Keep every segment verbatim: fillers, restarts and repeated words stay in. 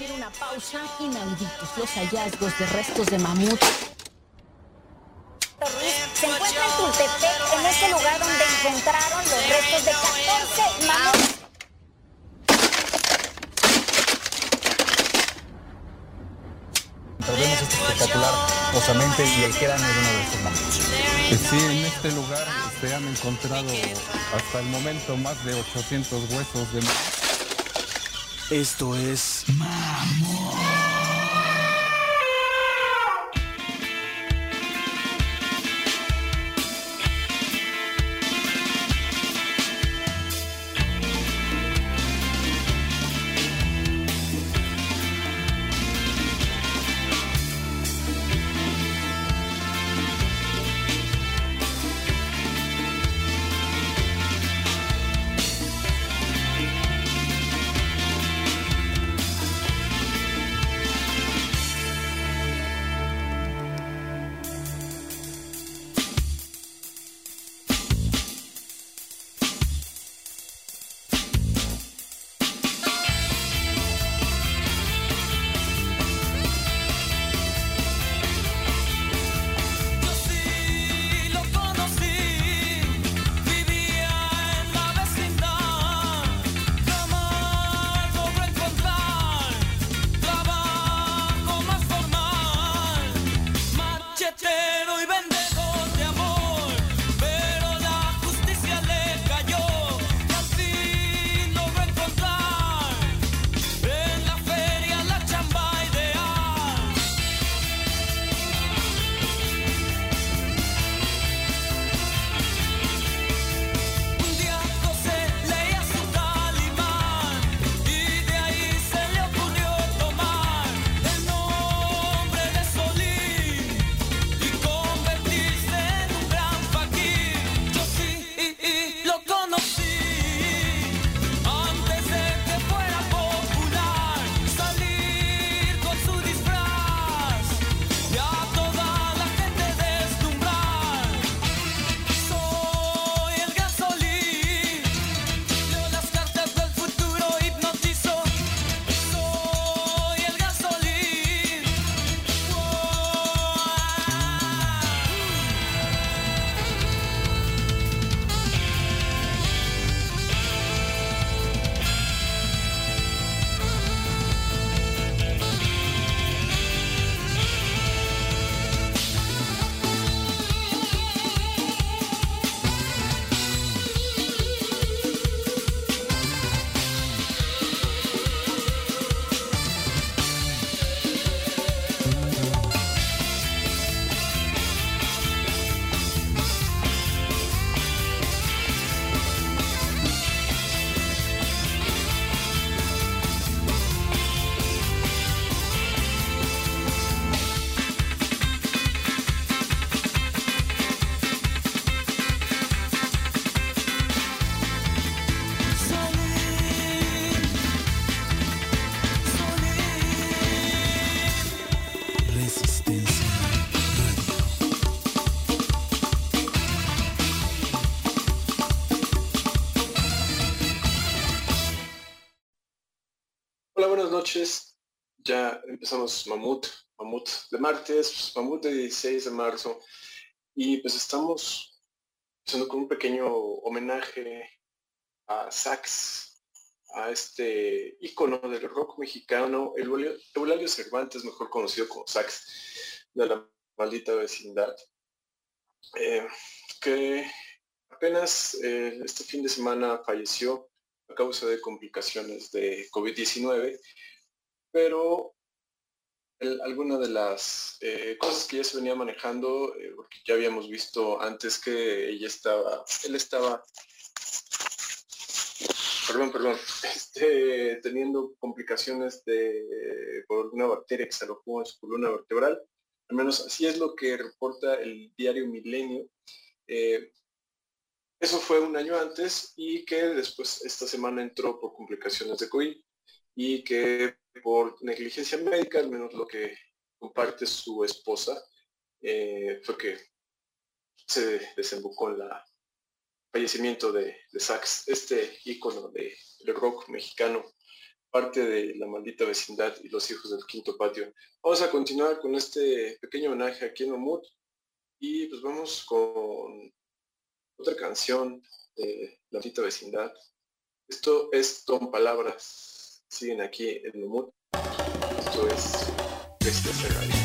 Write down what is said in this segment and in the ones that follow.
hacer una pausa. Inauditos los hallazgos de restos de mamut. Se encuentra en Tultepec, en este lugar donde encontraron los restos de catorce mamuts. Vemos este espectacular osamente y el cráneo de uno de estos mamuts. Sí, en este lugar se han encontrado hasta el momento más de ochocientos huesos de mamut. Esto es Mamut. Buenas noches, ya empezamos Mamut, Mamut de martes, Mamut de dieciséis de marzo, y pues estamos haciendo con un pequeño homenaje a Sax, a este ícono del rock mexicano, el Eulalio Cervantes, mejor conocido como Sax, de la maldita vecindad, eh, que apenas eh, este fin de semana falleció a causa de complicaciones de COVID diecinueve, pero el, alguna de las eh, cosas que ya se venía manejando, eh, porque ya habíamos visto antes que ella estaba, él estaba, perdón, perdón, este, teniendo complicaciones de, por una bacteria que se alojó en su columna vertebral, al menos así es lo que reporta el diario Milenio. Eh, Eso fue un año antes y que después esta semana entró por complicaciones de COVID y que por negligencia médica, al menos lo que comparte su esposa, eh, fue que se desembocó en el fallecimiento de, de Sax, este ícono de, del rock mexicano parte de La Maldita Vecindad y Los Hijos del Quinto Patio. Vamos a continuar con este pequeño homenaje aquí en Mamut y pues vamos con otra canción de La Maldita Vecindad. Esto es Don Palabras. Siguen aquí en Mamut. Esto es Bestia Radio.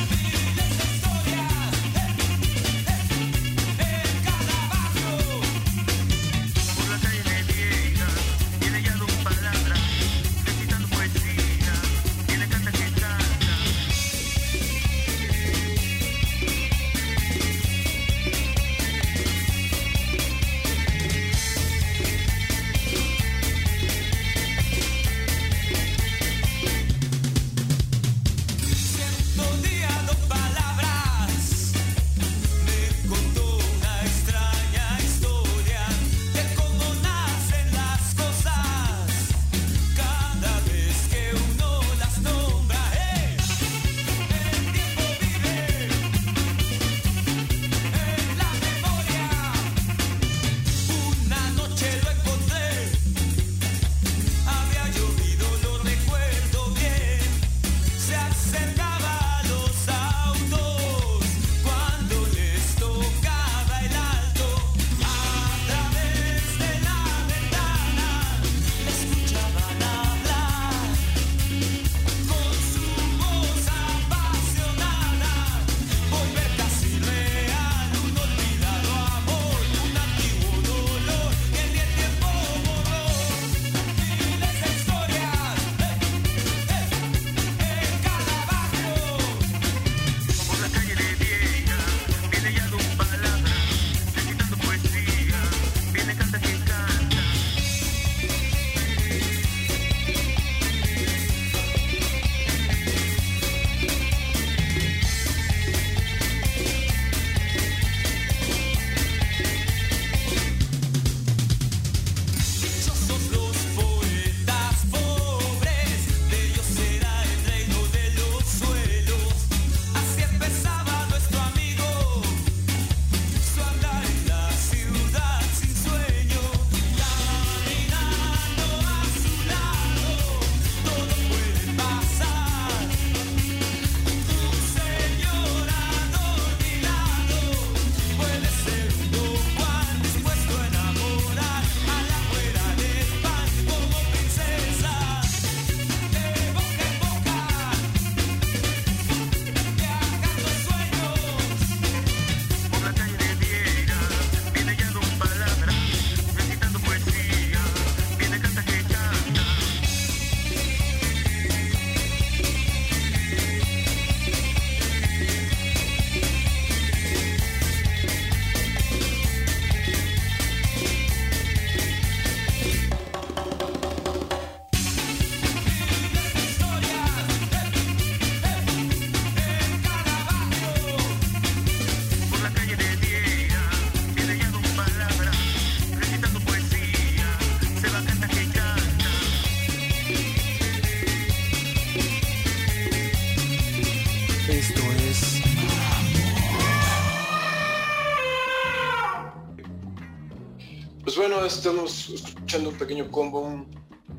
Bueno, estamos escuchando un pequeño combo, un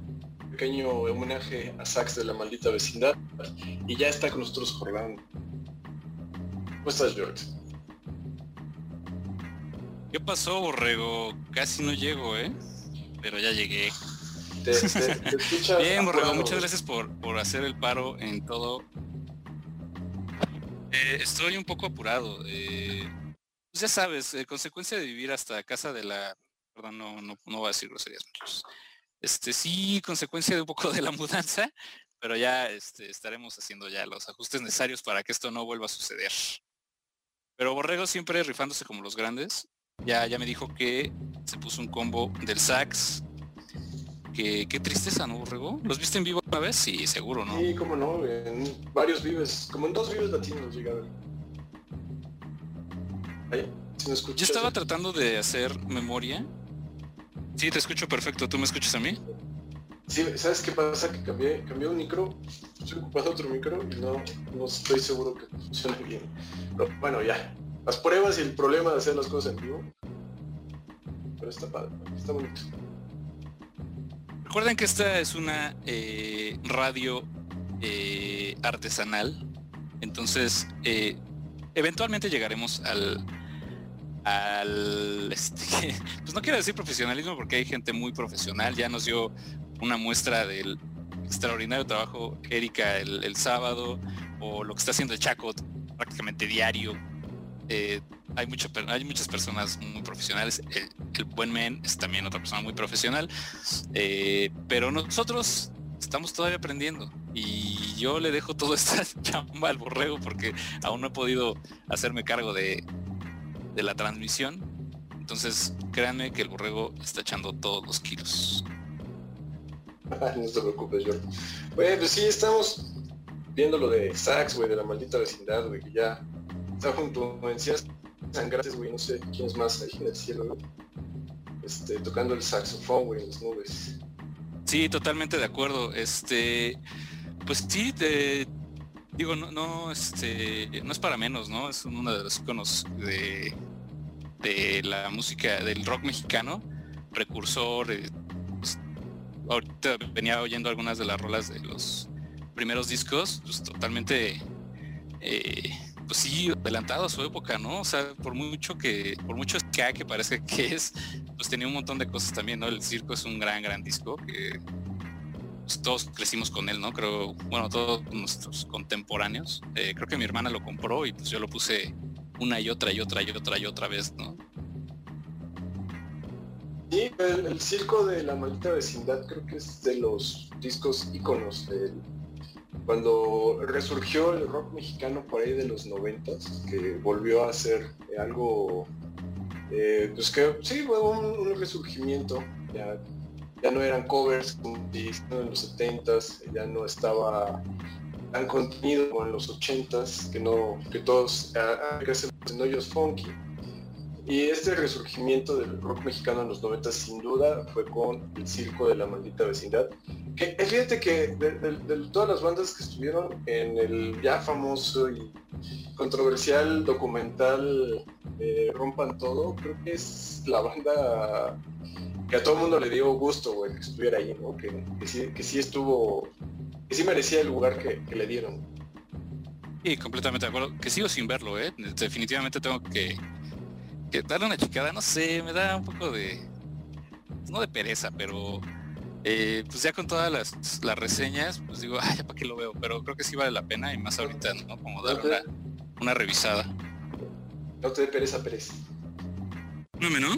pequeño homenaje a Sax de La Maldita Vecindad y ya está con nosotros Jordán. ¿Cómo estás, George? ¿Qué pasó, Borrego? Casi no llego, ¿eh? Pero ya llegué. Te, te, te escuchas Bien, Borrego, apurado. muchas gracias por, por hacer el paro en todo. Eh, estoy un poco apurado. Eh, pues ya sabes, eh, consecuencia de vivir hasta casa de la... Perdón, no, no, no voy a decir groserías muchos. Este, sí, consecuencia de un poco de la mudanza, pero ya este, estaremos haciendo ya los ajustes necesarios para que esto no vuelva a suceder. Pero Borrego siempre rifándose como los grandes. Ya, ya me dijo que se puso un combo del sax. Que, qué tristeza, ¿no, Borrego? ¿Los viste en vivo una vez? Sí, seguro, ¿no? Sí, cómo no, en varios vives, como en dos vives latinos llega a ver. Ahí, si me escuchas. Yo estaba tratando de hacer memoria. Sí, te escucho perfecto. ¿Tú me escuchas a mí? Sí, ¿sabes qué pasa? Que cambié, cambié un micro, estoy ocupando otro micro y no, no estoy seguro que funcione bien. Pero bueno, ya. Las pruebas y el problema de hacer las cosas en vivo. Pero está padre, está bonito. Recuerden que esta es una eh, radio eh, artesanal, entonces eh, eventualmente llegaremos al, al este, pues no quiero decir profesionalismo porque hay gente muy profesional. Ya nos dio una muestra del extraordinario trabajo Erika el, el sábado, o lo que está haciendo el Chaco prácticamente diario. Eh, hay, mucho, hay muchas personas muy profesionales. El, el buen men es también otra persona muy profesional, eh, pero nosotros estamos todavía aprendiendo y yo le dejo toda esta chamba al borrego porque aún no he podido hacerme cargo de, de la transmisión. Entonces créanme que el borrego está echando todos los kilos. No te preocupes, Jordi. Güey, pues sí, estamos viendo lo de sax, güey, de la maldita vecindad, güey, que ya está junto a encías sangrantes, güey, no sé quién es más ahí en el cielo, ¿no? Este, tocando el saxofón, güey, en las nubes. Sí, totalmente de acuerdo. Este, pues sí, te, digo, no, no, este, no es para menos, ¿no? Es uno de los iconos de, de la música, del rock mexicano, precursor. Eh, pues, ahorita venía oyendo algunas de las rolas de los primeros discos, pues totalmente, eh, pues sí, adelantado a su época, ¿no? O sea, por mucho que, por mucho ska que parece que es, pues tenía un montón de cosas también, ¿no? El Circo es un gran, gran disco que pues, todos crecimos con él, ¿no? Creo, bueno, todos nuestros contemporáneos. Eh, creo que mi hermana lo compró y pues yo lo puse una y otra y otra y otra y otra vez, ¿no? Sí, el, el Circo de la maldita vecindad creo que es de los discos íconos del... Cuando resurgió el rock mexicano por ahí de los noventas, que volvió a ser algo, eh, pues que sí, fue un, un resurgimiento, ya, ya no eran covers como en los setentas, ya no estaba tan contenido como en los ochentas, que no, que todos hacen en hoyos funky. Y este resurgimiento del rock mexicano en los noventas sin duda fue con el Circo de la maldita vecindad. Que, fíjate que de, de, de todas las bandas que estuvieron en el ya famoso y controversial documental eh, Rompan Todo, creo que es la banda que a todo el mundo le dio gusto, güey, que estuviera ahí, ¿no? Que, que, sí, que sí estuvo, que sí merecía el lugar que, que le dieron. Sí, completamente de acuerdo. Que sigo sin verlo, ¿eh? Definitivamente tengo que... que darle una chicada, no sé, me da un poco de, no de pereza, pero eh, pues ya con todas las, las reseñas, pues digo, ay, ya para qué lo veo, pero creo que sí vale la pena y más ahorita, ¿no? Como dar una, una revisada. No te dé pereza, pereza. No, ¿no?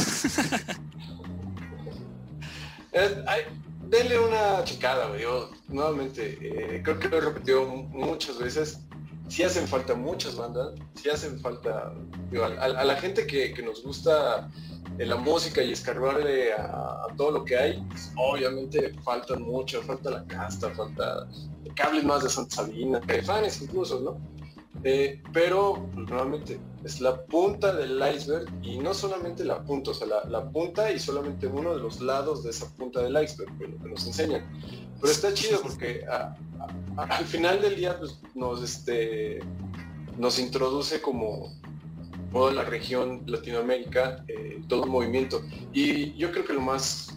eh, ay, denle una chicada, güey. Yo nuevamente, eh, creo que lo he repetido muchas veces. Sí hacen falta muchas bandas, sí hacen falta, digo, a, a la gente que, que nos gusta eh, la música y escarbarle a, a todo lo que hay, pues, obviamente faltan mucho, falta la casta, falta que hablen más de Santa Sabina, Caifanes incluso, ¿no? Eh, pero pues, nuevamente es la punta del iceberg y no solamente la punta, o sea, la, la punta y solamente uno de los lados de esa punta del iceberg, que lo que nos enseñan. Pero está chido porque a, a, a, al final del día pues, nos, este, nos introduce como toda la región Latinoamérica, eh, todo un movimiento. Y yo creo que lo más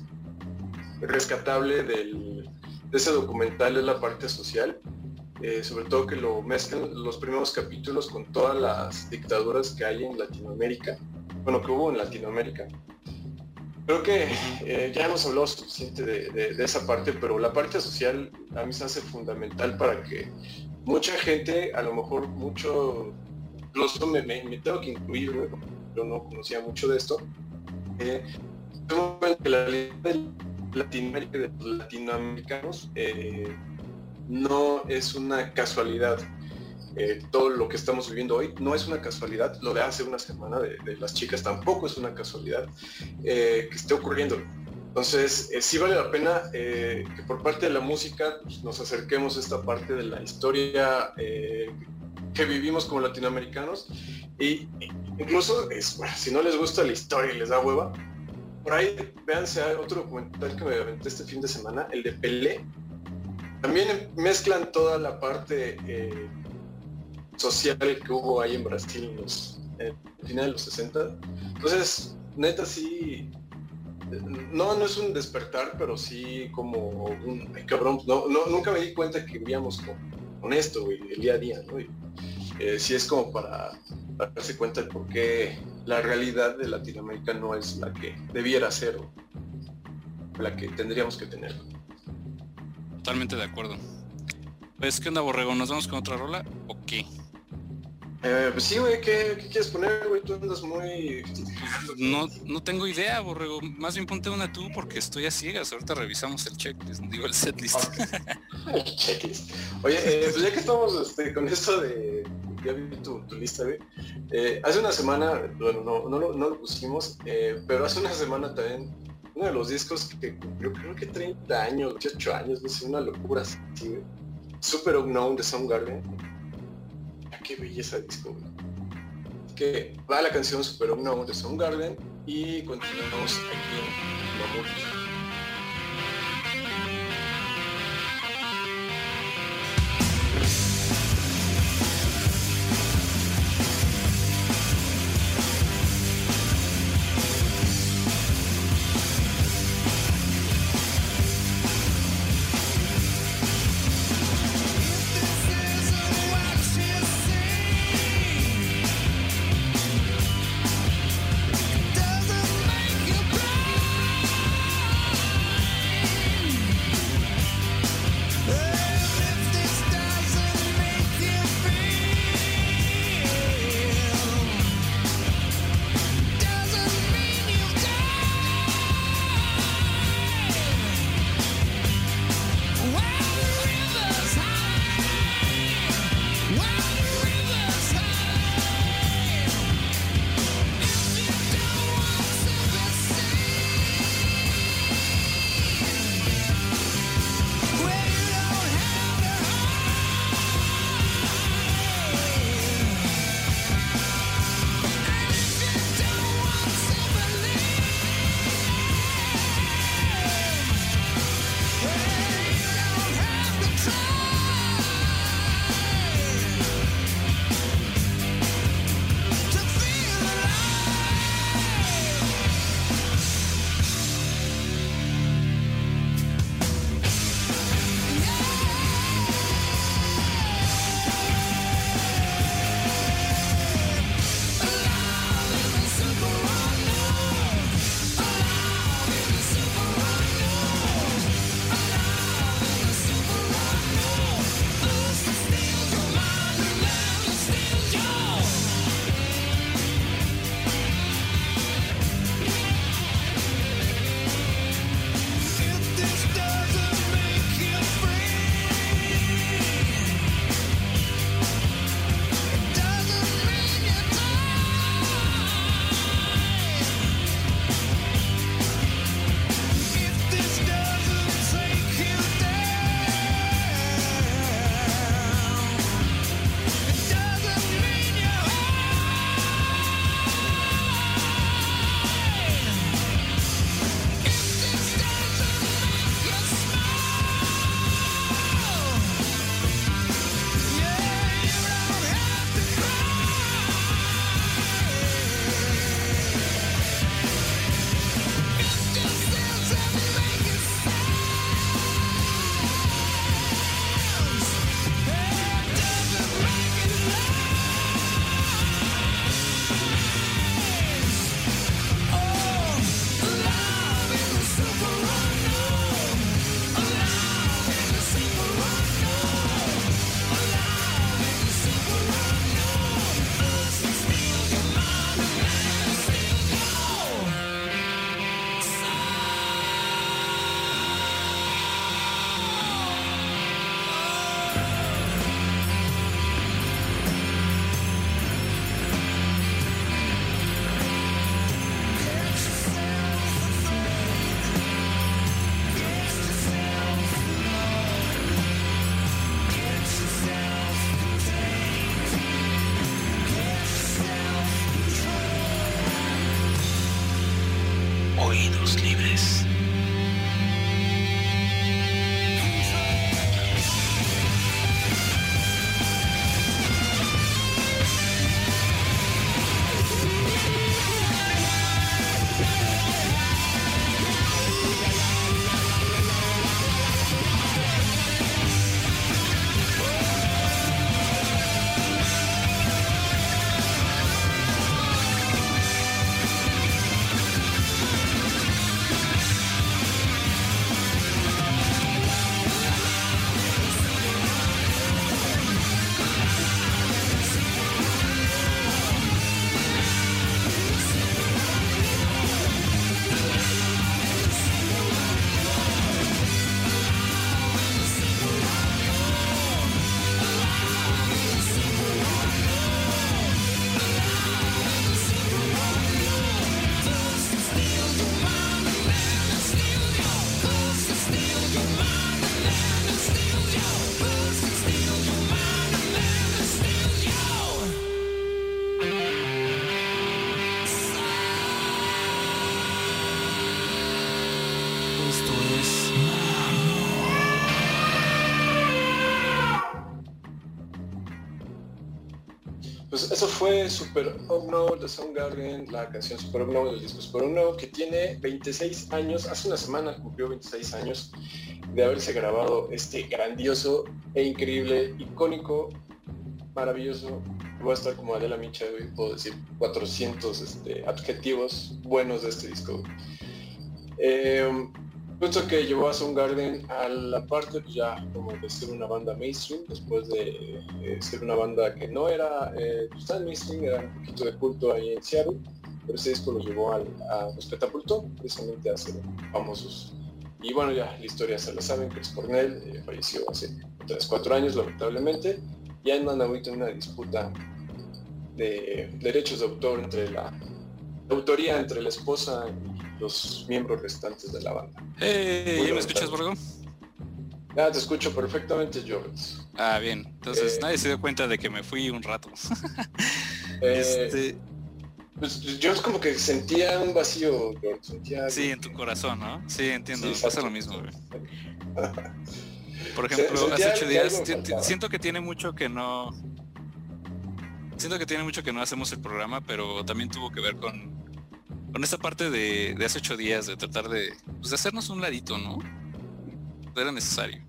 rescatable del, de ese documental es la parte social. Eh, sobre todo que lo mezclan los primeros capítulos con todas las dictaduras que hay en Latinoamérica, bueno, que hubo en Latinoamérica. Creo que eh, ya hemos hablado suficiente de, de, de esa parte, pero la parte social a mí se hace fundamental para que mucha gente, a lo mejor mucho, incluso me, me, me tengo que incluir, ¿no? Yo no conocía mucho de esto, eh, que la realidad de Latinoamérica, de los latinoamericanos, eh, no es una casualidad. Eh, todo lo que estamos viviendo hoy no es una casualidad. Lo de hace una semana de, de las chicas tampoco es una casualidad eh, que esté ocurriendo. Entonces eh, sí vale la pena eh, que por parte de la música pues, nos acerquemos a esta parte de la historia eh, que vivimos como latinoamericanos y incluso es, bueno, si no les gusta la historia y les da hueva, por ahí véanse otro documental que me aventé este fin de semana, el de Pelé. También mezclan toda la parte eh, social que hubo ahí en Brasil en los, eh, al final de los sesenta. Entonces, neta, sí, no, no es un despertar, pero sí como un, ay, cabrón, no, no, nunca me di cuenta que vivíamos con, con esto, güey, el día a día, ¿no? Y, eh, sí es como para, para darse cuenta de por qué la realidad de Latinoamérica no es la que debiera ser, o la que tendríamos que tener. Totalmente de acuerdo. Pues, ¿qué onda, Borrego? ¿Nos vamos con otra rola o qué? Eh, pues sí, güey, ¿qué, ¿qué quieres poner, güey? Tú andas muy... No, no tengo idea, Borrego. Más bien ponte una tú porque estoy a ciegas. Ahorita revisamos el checklist, digo el setlist. El checklist. Oye, eh, pues ya que estamos este, con esto de... Ya vi tu, tu lista, güey. Eh, hace una semana, bueno, no, no, no, no lo pusimos, eh, pero hace una semana también uno de los discos que cumplió creo que treinta años, dieciocho años, no sé, una locura así, güey. Super Unknown de Soundgarden. Qué belleza disco, güey. Que va la canción Super Unknown de Soundgarden y continuamos aquí en Mamut. Doesn't make you cry. pues eso fue Super Unknown de Soundgarden, la canción Super Unknown del disco Super Unknown, que tiene veintiséis años, hace una semana cumplió veintiséis años de haberse grabado este grandioso e increíble, icónico, maravilloso. Voy a estar como Adela Micha, hoy puedo decir cuatrocientos este, adjetivos buenos de este disco. Eh, Justo que llevó a Soundgarden a la parte pues ya como de ser una banda mainstream, después de eh, ser una banda que no era eh, pues, tan mainstream, era un poquito de culto ahí en Seattle, pero ese disco los llevó al, a, los catapultó precisamente a ser famosos. Y bueno, ya la historia se la saben, Chris Cornell eh, falleció hace tres, cuatro años lamentablemente, y andan ahorita en una disputa de derechos de autor entre la, la autoría entre la esposa y los miembros restantes de la banda. Eh, ¿Ya me escuchas, Borgo? Ah, te escucho perfectamente, George. Ah, bien. Entonces eh, nadie se dio cuenta de que me fui un rato. eh, este... Pues yo es como que sentía un vacío, George. Sentía sí, en tu corazón, ¿no? Sí, entiendo. Sí, pasa lo mismo, güey. Por ejemplo, hace ocho días siento que tiene mucho que no... Siento que tiene mucho que no hacemos el programa, pero también tuvo que ver con con esta parte de, de hace ocho días, de tratar de, pues, de hacernos un ladito, ¿no? Era necesario.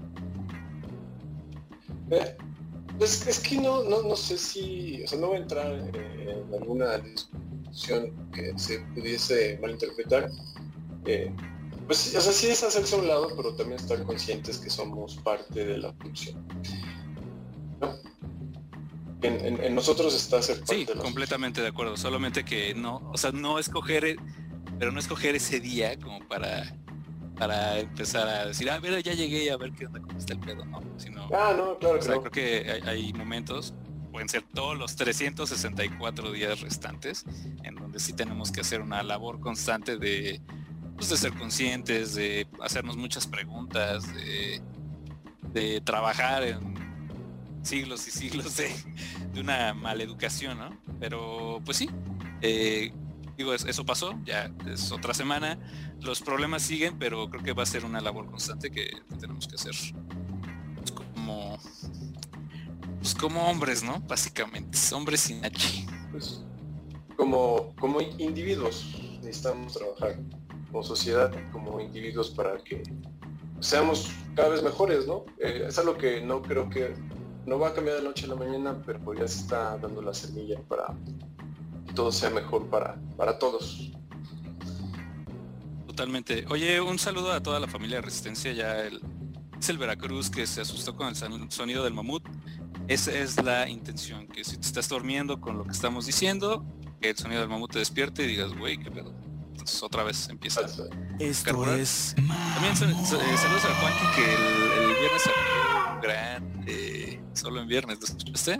Eh, pues es que no, no, no sé si, o sea, no voy a entrar eh, en alguna discusión que se pudiese malinterpretar. Eh, pues, o sea, sí es hacerse a un lado, pero también estar conscientes que somos parte de la producción, ¿no? En, en, en nosotros está ser parte sí, de completamente de acuerdo, solamente que no, o sea, no escoger, pero no escoger ese día como para para empezar a decir, ah, mira, ya llegué a ver qué onda, cómo está el pedo, ¿no? Sino, ah, no, claro, o sea, claro. Creo que hay, hay momentos, pueden ser todos los trescientos sesenta y cuatro días restantes, en donde sí tenemos que hacer una labor constante de, pues, de ser conscientes, de hacernos muchas preguntas, de, de trabajar en siglos y siglos de, de una maleducación, ¿no? Pero pues sí, eh, digo, eso pasó, ya es otra semana, los problemas siguen, pero creo que va a ser una labor constante que tenemos que hacer pues, como pues como hombres, ¿no? Básicamente, hombres sin H. Pues, como, como individuos necesitamos trabajar como sociedad, como individuos para que seamos cada vez mejores, ¿no? Eh, es algo que no creo que no va a cambiar de noche a la mañana, pero pues ya se está dando la semilla para que todo sea mejor para, para todos. Totalmente. Oye, un saludo a toda la familia de Resistencia. Ya el, es el Veracruz que se asustó con el sonido del mamut. Esa es la intención, que si te estás durmiendo con lo que estamos diciendo, que el sonido del mamut te despierte y digas, güey, qué pedo. Entonces otra vez empieza Esto carburar. Es también saludos a Juanqui, que el, el viernes salió un gran eh, solo en viernes, ¿lo escuchaste?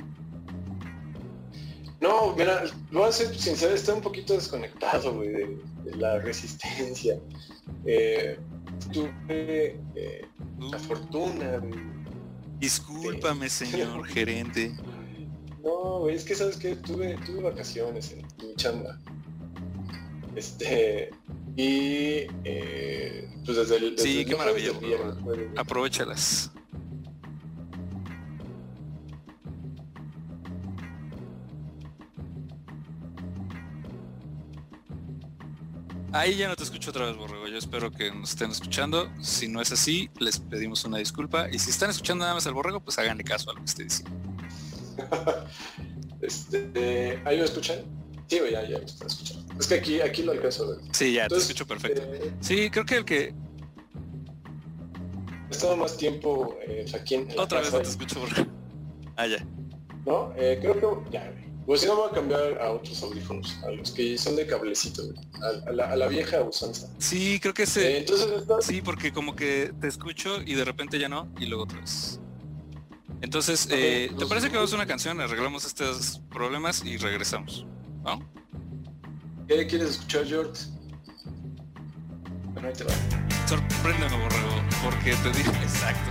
No, mira, lo voy a ser sincero, estoy un poquito desconectado, güey, de, de la Resistencia. Eh, tuve eh, uh, la fortuna, güey. Discúlpame, de... señor gerente. No, güey, es que sabes que tuve, tuve vacaciones en, en mi chamba. Este, y eh, pues desde el... Desde sí, el qué maravilla, viernes, aprovechalas. Ahí ya no te escucho otra vez, Borrego. Yo espero que nos estén escuchando. Si no es así, les pedimos una disculpa. Y si están escuchando nada más al Borrego, pues háganle caso a lo que esté diciendo. este, ¿Ahí lo escuchan? Sí, ya, ya lo están escuchando. Es que aquí, aquí lo alcanzo a ver. Sí, ya, entonces, te escucho perfecto. Eh, sí, creo que el que... He estado más tiempo eh, aquí en Otra vez no te escucho, Borrego. Ah, ya. No, eh, creo que... Ya, pues si no voy a cambiar a otros audífonos, a los que son de cablecito, a, a, la, a la vieja usanza. Sí, creo que ese... Eh, entonces ¿estás? Sí, porque como que te escucho y de repente ya no, y luego otra vez. Entonces, eh, ¿te parece que vamos a una canción? Arreglamos estos problemas y regresamos, ¿no? ¿Qué quieres escuchar, George? Bueno, ahí te va. Sorpréndeme, Borrego, porque te digo exacto.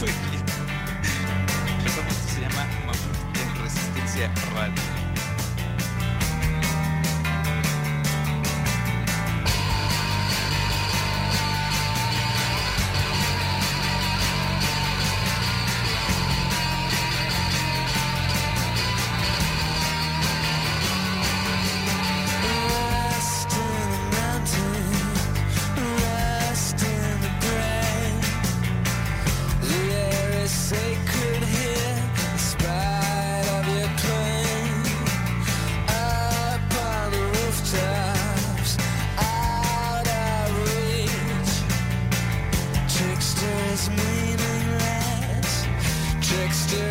Esa se llama Mamut en Resistencia Radio.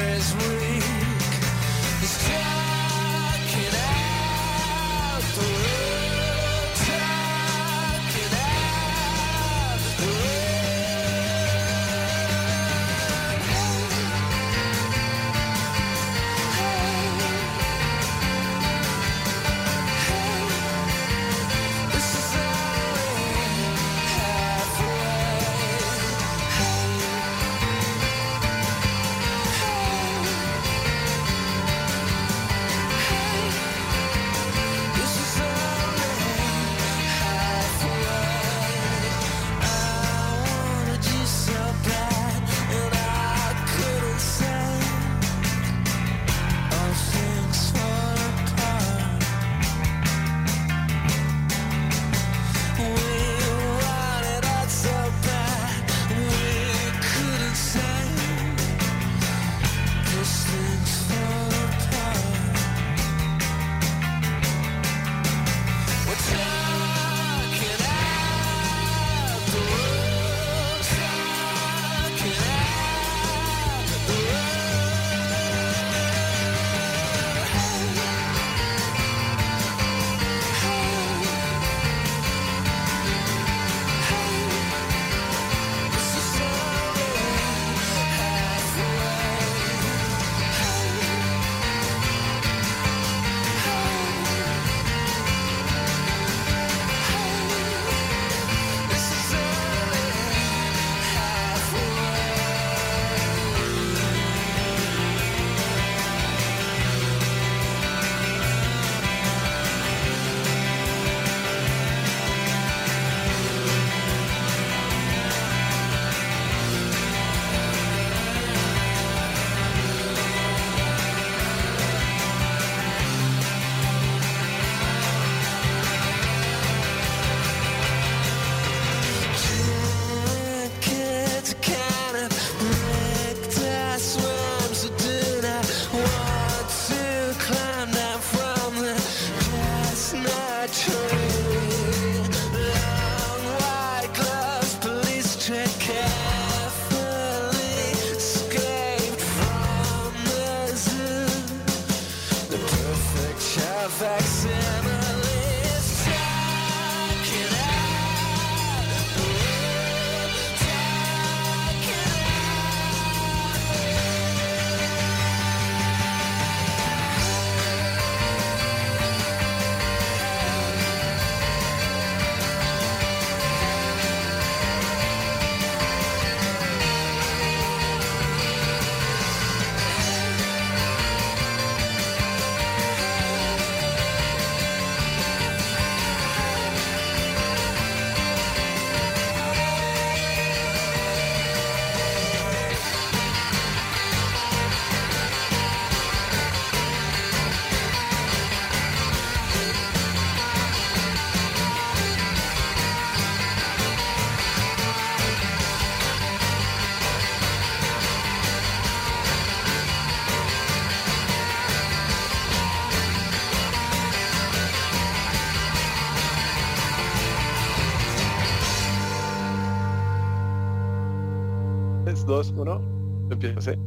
tres, dos, uno, empieza. ¿eh?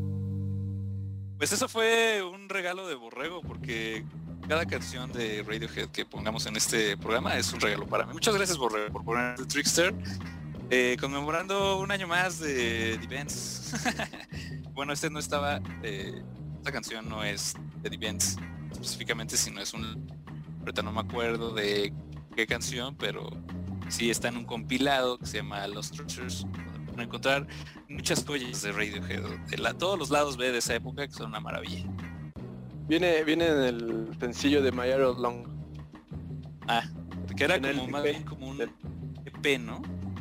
Pues eso fue un regalo de Borrego, porque cada canción de Radiohead que pongamos en este programa es un regalo para mí. Muchas gracias, Borrego, por poner The Trickster, eh, conmemorando un año más de The Bends. Bueno, este no estaba, eh, esta canción no es de The Bends específicamente, sino es un, ahorita no me acuerdo de qué canción, pero sí está en un compilado que se llama Lost Treasures, donde pueden encontrar muchas joyas de Radiohead, de la, todos los lados B de esa época, que son una maravilla. Viene, viene en el sencillo de My Arrow Long. Ah, que era En como el más E P. bien como un E P, ¿no?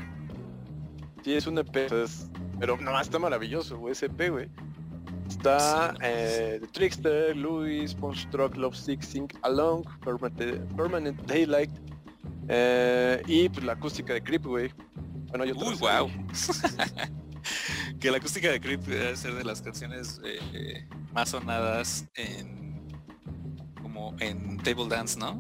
Sí, es un E P, es- pero no, está maravilloso, güey, ese E P, güey. Está Sí, no, eh, The Trickster, Louis, Punch Truck, Love Sick, Sing Along, Permanent, Permanent Daylight, eh, y pues la acústica de Creep, güey. Bueno, yo Uy, wow. Que la acústica de Creep debe ser de las canciones eh, eh, más sonadas en como en Table Dance, ¿no?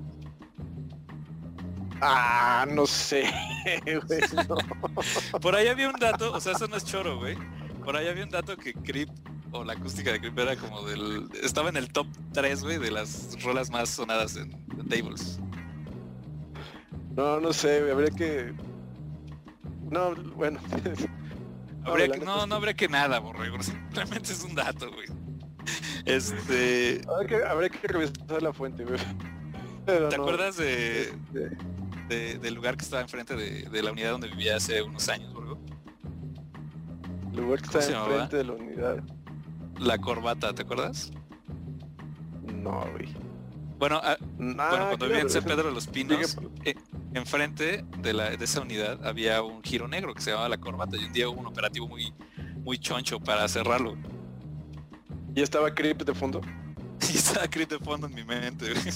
Ah, no sé, güey, no. Por ahí había un dato, o sea, eso no es choro, güey. Por ahí había un dato que Creep o la acústica de Creep era como del... Estaba en el top tres, güey, de las rolas más sonadas en, en Tables. No, no sé, güey, habría que... No, bueno... Habría que, no, no habría que nada, borrego. Simplemente es un dato, güey. Este... Habría que, habría que revisar la fuente, güey. Pero ¿Te no, acuerdas de, este, de, del lugar que estaba enfrente de, de la unidad donde vivía hace unos años, borrego? el lugar que ¿Cómo está se llamaba? enfrente de la unidad? La Corbata, ¿te acuerdas? No, güey. Bueno, ah, Ah, bueno cuando claro, vivía en San ese- Pedro de los Pinos, Sigue- eh, enfrente de, la, de esa unidad había un giro negro que se llamaba La Corbata y un día hubo un operativo muy, muy choncho para cerrarlo. ¿Y estaba Creep de fondo? Y estaba Creep de fondo en mi mente, güey.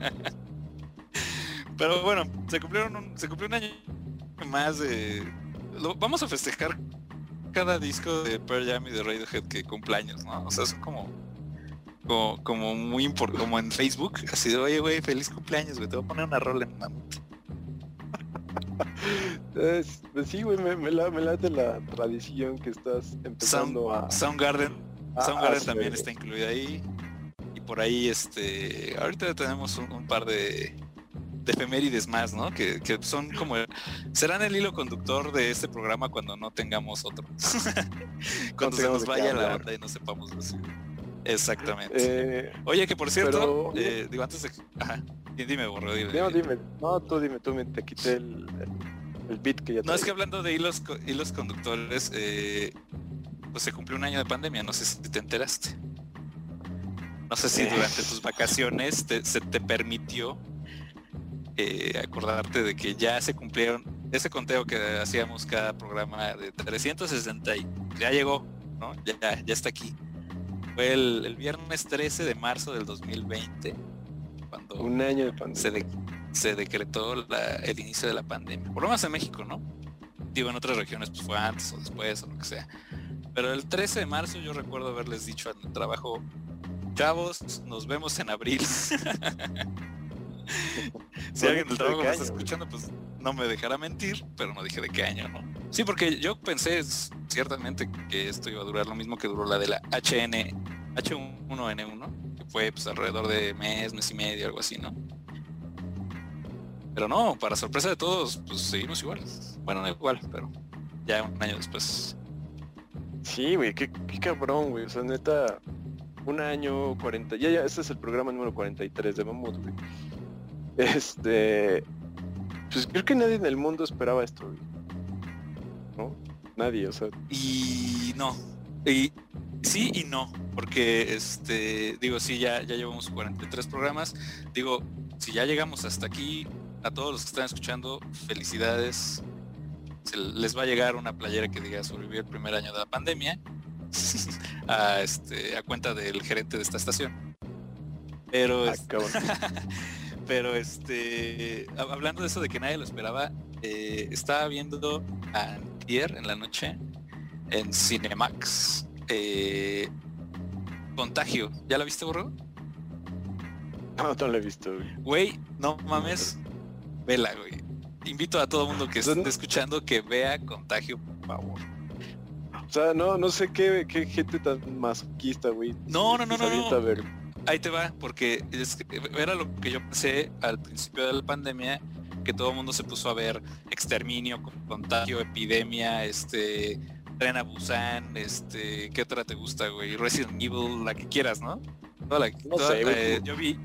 Pero bueno, se cumplieron un, se cumplió un año más de... Lo, vamos a festejar cada disco de Pearl Jam y de Radiohead que cumpleaños, ¿no? O sea, son como... Como, como muy importante, como en Facebook, así de, oye, güey, feliz cumpleaños, güey, te voy a poner una rola en Mamut. Es- pues sí, güey, me, me, la, me late la tradición que estás empezando Sound, a... Soundgarden, a- Soundgarden a también hacer. está incluida ahí. Y por ahí, este, ahorita tenemos un, un par de, de efemérides más, ¿no? Que, que son como, el- serán el hilo conductor de este programa cuando no tengamos otro. Cuando se tengamos nos de qué vaya la hablar. onda y no sepamos decir. Exactamente. Eh, Oye, que por cierto, pero- eh, digo, antes de... Ajá, dime, borro, dime. no, dime, no, tú dime, tú me te quité el, el, el beat que ya No, es que traía. hablando de hilos, co- hilos conductores, eh, pues se cumplió un año de pandemia, no sé si te enteraste. No sé si Eh. durante tus vacaciones te- se te permitió eh, acordarte de que ya se cumplieron ese conteo que hacíamos cada programa de trescientos sesenta y ya llegó, ¿no? Ya, ya está aquí. Fue el, el viernes trece de marzo del dos mil veinte cuando Un año de pandemia. se, de- se decretó la- el inicio de la pandemia. Por lo menos en México, ¿no? Digo, en otras regiones pues fue antes o después o lo que sea. Pero el trece de marzo yo recuerdo haberles dicho en el trabajo, chavos, nos vemos en abril. Si alguien del trabajo me está escuchando, pues no me dejará mentir, pero no dije de qué año, ¿no? Sí, porque yo pensé s- ciertamente que esto iba a durar lo mismo que duró la de la H N, H uno N uno, que fue pues alrededor de mes, mes y medio, algo así, ¿no? Pero no, para sorpresa de todos, pues seguimos igual. Bueno, no igual, pero ya un año después. Sí, güey, qué, qué cabrón, güey. O sea, neta, un año, cuarenta. Ya, ya, este es el programa número cuarenta y tres de Mamut, güey. Este. Pues creo que nadie en el mundo esperaba esto, güey. ¿No? Nadie, o sea. Y no. Y sí y no. Porque este, digo, sí, ya, ya llevamos cuarenta y tres programas. Digo, si ya llegamos hasta aquí, a todos los que están escuchando, felicidades. Se les va a llegar una playera que diga sobrevivió el primer año de la pandemia. a este, a cuenta del gerente de esta estación. Pero Ah, es- cabrón. pero este, hab- hablando de eso de que nadie lo esperaba, eh, estaba viendo antier en la noche en Cinemax eh, Contagio. ¿Ya la viste, borro? No, no lo he visto, güey. Güey, no mames, vela, güey. Invito a todo mundo que Pues, esté no- escuchando que vea Contagio, por favor. O sea, no, no sé qué, qué gente tan masoquista, güey. No, no, no, se no, avienta no. a ver. Ahí te va, porque es que era lo que yo pensé al principio de la pandemia, que todo el mundo se puso a ver Exterminio, Contagio, Epidemia, este, Tren a Busan, este, ¿qué otra te gusta, güey? Resident Evil, la que quieras, ¿no? Toda la, No toda- sé, güey, eh, como- yo vi.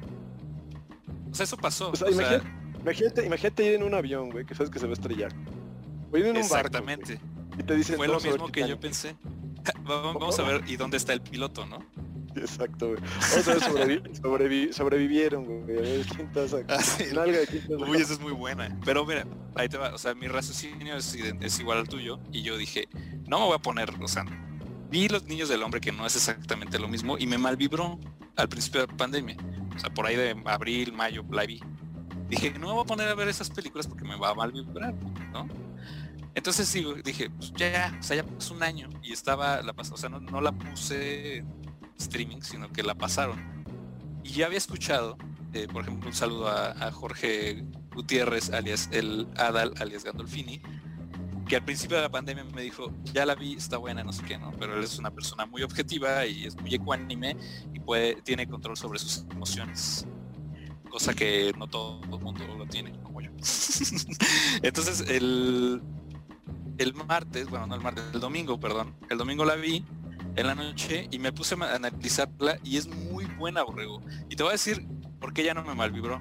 O sea, eso pasó. O sea, o sea, imagínate, imagínate, imagínate ir en un avión, güey, que sabes que se va a estrellar. O ir en un barco, exactamente. güey, y te dicen, Fue lo "Vamos a ver mismo que yo Titanic". pensé. Vamos vamos a ver y dónde está el piloto, ¿no? Exacto, güey. Vamos a ver, sobrevi- sobrevi- sobrevivieron, güey. A ver quién está sacando. Ah, sí. Nalga de quién está Uy, sacando. esa es muy buena. Pero mira, ahí te va. O sea, mi raciocinio es, iden- es igual al tuyo. Y yo dije, no me voy a poner, o sea, vi Los Niños del Hombre, que no es exactamente lo mismo, y me malvibró al principio de la pandemia. O sea, por ahí de abril, mayo, la vi. Dije, no me voy a poner a ver esas películas porque me va a malvibrar, ¿no? Entonces digo, dije, pues ya, o sea, ya pasó un año y estaba la pasada, o sea, no, no la puse en streaming, sino que la pasaron. Y ya había escuchado, eh, por ejemplo, un saludo a, a Jorge Gutiérrez, alias el Adal, alias Gandolfini, que al principio de la pandemia me dijo, ya la vi, está buena, no sé qué, ¿no? Pero él es una persona muy objetiva y es muy ecuánime y puede, tiene control sobre sus emociones. Cosa que no todo el mundo lo tiene, como yo. Entonces, el, el martes, bueno, no el martes, el domingo, perdón, el domingo la vi en la noche y me puse a analizarla y es muy buena, Borrego. Y te voy a decir por qué ella no me malvibró.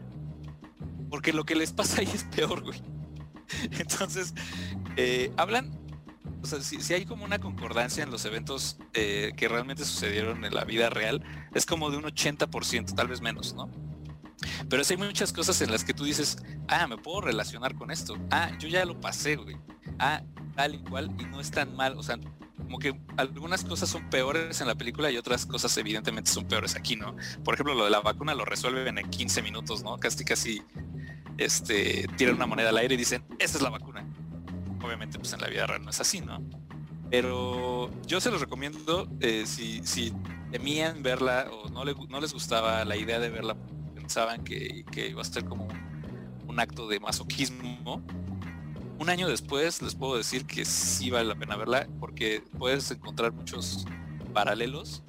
Porque lo que les pasa ahí es peor, güey. Entonces, eh, hablan, o sea, si, si hay como una concordancia en los eventos eh, que realmente sucedieron en la vida real, es como de un ochenta por ciento, tal vez menos, ¿no? Pero sí hay muchas cosas en las que tú dices, ah, me puedo relacionar con esto, ah, yo ya lo pasé, güey, ah, tal y cual, y no es tan mal, o sea, como que algunas cosas son peores en la película y otras cosas evidentemente son peores aquí, ¿no? Por ejemplo, lo de la vacuna lo resuelven en quince minutos, ¿no? Casi casi este, tiran una moneda al aire y dicen, esa es la vacuna. Obviamente pues en la vida real no es así, ¿no? Pero yo se los recomiendo, eh, si, si temían verla o no, le, no les gustaba la idea de verla, pensaban que, que iba a ser como un, un acto de masoquismo, un año después les puedo decir que sí vale la pena verla porque puedes encontrar muchos paralelos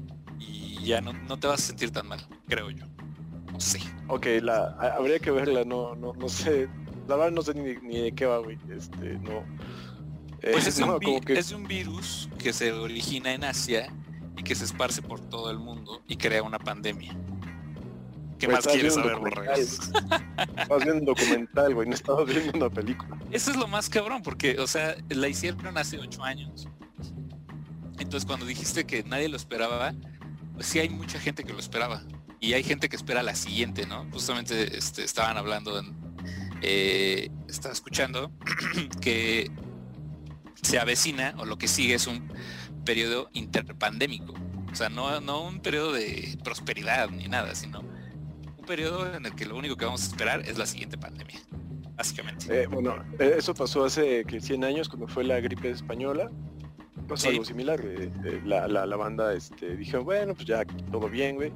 y ya no, no te vas a sentir tan mal, creo yo. No sé. Ok, la, habría que verla, no, no, no sé. La verdad no sé ni, ni de qué va, güey. Este, no. Eh, Pues es, no, un vi- como que... es un virus que se origina en Asia y que se esparce por todo el mundo y crea una pandemia. ¿Qué Güey, más estabas quieres viendo saber, un Borrego? documental, Estabas viendo un documental, güey, no estabas viendo una película. Eso es lo más cabrón, porque, o sea, la hicieron hace ocho años. Entonces, cuando dijiste que nadie lo esperaba, pues sí hay mucha gente que lo esperaba. Y hay gente que espera la siguiente, ¿no? Justamente este, estaban hablando, en, eh, estaba escuchando que se avecina, o lo que sigue es un periodo interpandémico. O sea, no, no un periodo de prosperidad ni nada, sino un periodo en el que lo único que vamos a esperar es la siguiente pandemia, básicamente. Eh, bueno, eh, eso pasó hace que cien años cuando fue la gripe española. Pasó Sí. algo similar. eh, eh, la, la, la banda este, dijo, bueno, pues ya todo bien, güey.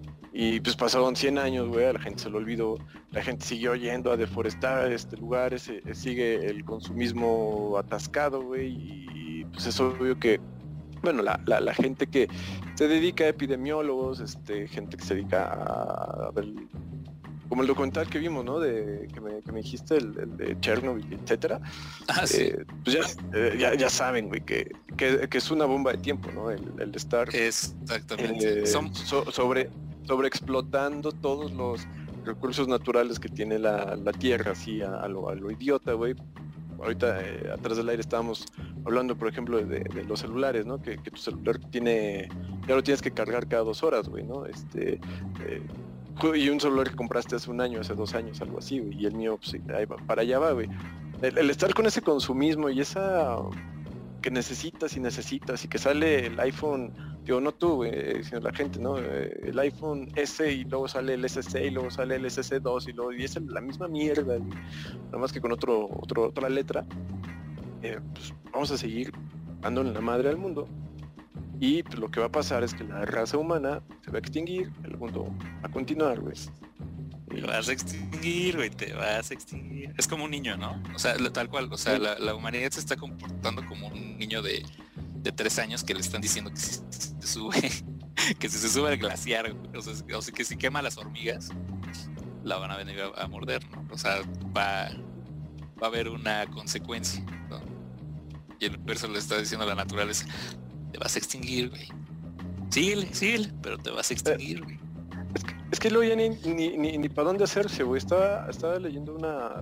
Y pues pasaron cien años, güey, a la gente se lo olvidó, la gente siguió yendo a deforestar este lugares, eh, eh, sigue el consumismo atascado, güey, y, y pues es obvio que, bueno, la, la, la gente que se dedica a epidemiólogos, este, gente que se dedica a, a ver, como el documental que vimos, ¿no? De que me, que me dijiste, el, el de Chernobyl, etcétera. Ah, sí. Eh, pues ya, eh, ya, ya saben, güey, que, que, que es una bomba de tiempo, ¿no? El, el estar Exactamente. eh, Son- so- sobre sobreexplotando todos los recursos naturales que tiene la, la tierra, así a, a lo, a lo idiota, güey. Ahorita eh, atrás del aire estábamos hablando, por ejemplo, de, de los celulares, ¿no? Que, que tu celular tiene, ya lo tienes que cargar cada dos horas, güey, ¿no? Este, eh, y un celular que compraste hace un año, hace dos años, algo así, güey, y el mío, pues, ahí va, para allá va, güey. El, el estar con ese consumismo y esa que necesitas y necesitas y que sale el iPhone, digo, no tú, güey, sino la gente, ¿no? Eh, El iPhone S y luego sale el S C y luego sale el S C dos y luego, y es la misma mierda, güey, nada más que con otro, otro otra letra. Eh, pues vamos a seguir dando en la madre al mundo y pues, lo que va a pasar es que la raza humana se va a extinguir, el mundo va a continuar, güey. Te vas a extinguir, güey, te vas a extinguir. Es como un niño, ¿no? O sea, lo- tal cual, o sea, la, la humanidad se está comportando como un niño de, de tres años que le están diciendo que si se sube, que si se sube al glaciar, güey, o sea, o sea, que si quema las hormigas, la van a venir a, a morder, ¿no? O sea, va, va a haber una consecuencia, ¿no? Y el universo le está diciendo a la naturaleza, te vas a extinguir, güey. Síguele, síguele, pero te vas a extinguir, güey. Es que, es que luego ya ni, ni, ni, ni para dónde hacerse, güey. Estaba, estaba leyendo una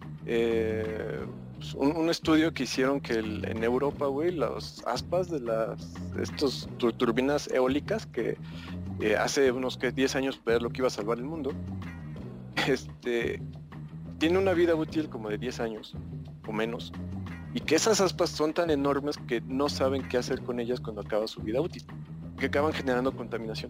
eh, pues, un, un estudio que hicieron que el- en Europa, güey, las aspas de las estos tu- turbinas eólicas que eh, hace unos que diez años ver lo que iba a salvar el mundo, este tiene una vida útil como de diez años o menos. Y que esas aspas son tan enormes que no saben qué hacer con ellas cuando acaba su vida útil. Que acaban generando contaminación.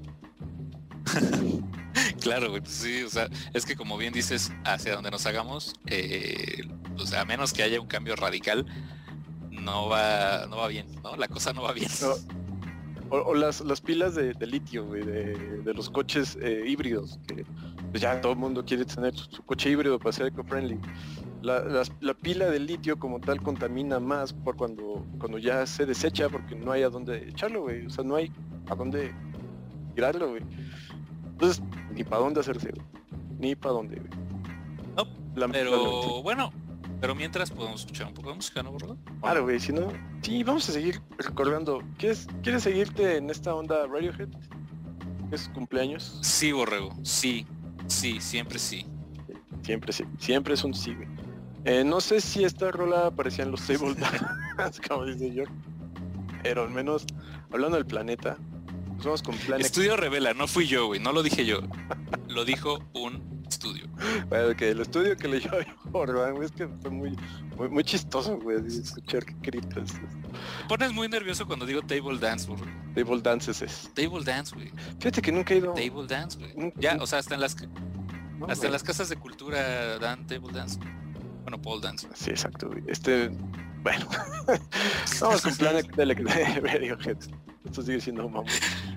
Claro, güey, pues sí, o sea, es que como bien dices, hacia donde nos hagamos, eh, o sea, a menos que haya un cambio radical, no va, no va bien, ¿no? La cosa no va bien. No. O, o las, las pilas de, de litio, güey, de, de los coches eh, híbridos, que pues ya todo el mundo quiere tener su, su coche híbrido para ser eco-friendly. la, la, la pila de litio como tal contamina más por cuando, cuando ya se desecha, porque no hay a dónde echarlo, güey. O sea, no hay a dónde tirarlo, güey. Entonces, ni para dónde hacerse, güey. Ni para dónde, güey. No, la, pero la bueno, pero mientras podemos escuchar un poco de música, ¿no, Borrego? Claro, güey, si no... Sí, vamos a seguir recordando. ¿Quieres, ¿Quieres seguirte en esta onda Radiohead? ¿Es cumpleaños? Sí, Borrego, sí, sí, siempre sí. Siempre sí, siempre es un sí, güey. Eh, no sé si esta rola aparecía en los Table Dance, como dice yo, pero al menos, hablando del planeta, pues vamos con Planet... Estudio revela, no fui yo, güey, no lo dije yo, lo dijo un estudio. Bueno, que el estudio que leyó Orban, güey, es que fue muy, muy, muy chistoso, güey, escuchar que gritas. Te pones muy nervioso cuando digo Table Dance, güey. Table Dance es eso. Table Dance, güey. Fíjate que nunca he ido... Table Dance, güey. Ya, o sea, hasta en las... No, hasta en las casas de cultura dan table dance. Bueno, pole dance. Sí, exacto, güey. Este, bueno. Vamos con Planet de Radiohead. Esto sigue siendo mamón.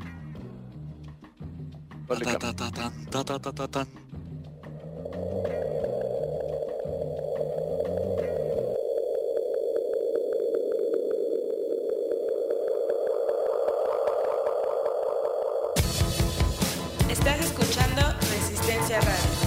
Vale, ta, ta, ta, ta, ta, ta, ta, ta, ta. Estás escuchando Resistencia Radio.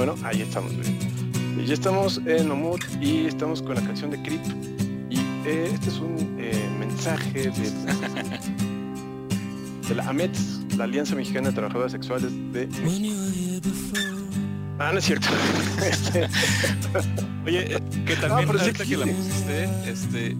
Bueno, ahí estamos, güey. Ya estamos en Mamut y estamos con la canción de Creep. Y eh, este es un eh, mensaje de, de la AMETS, la Alianza Mexicana de Trabajadoras Sexuales de México. Ah, no es cierto. este... Oye, que también, no, pero ahorita sí que la pusiste, este...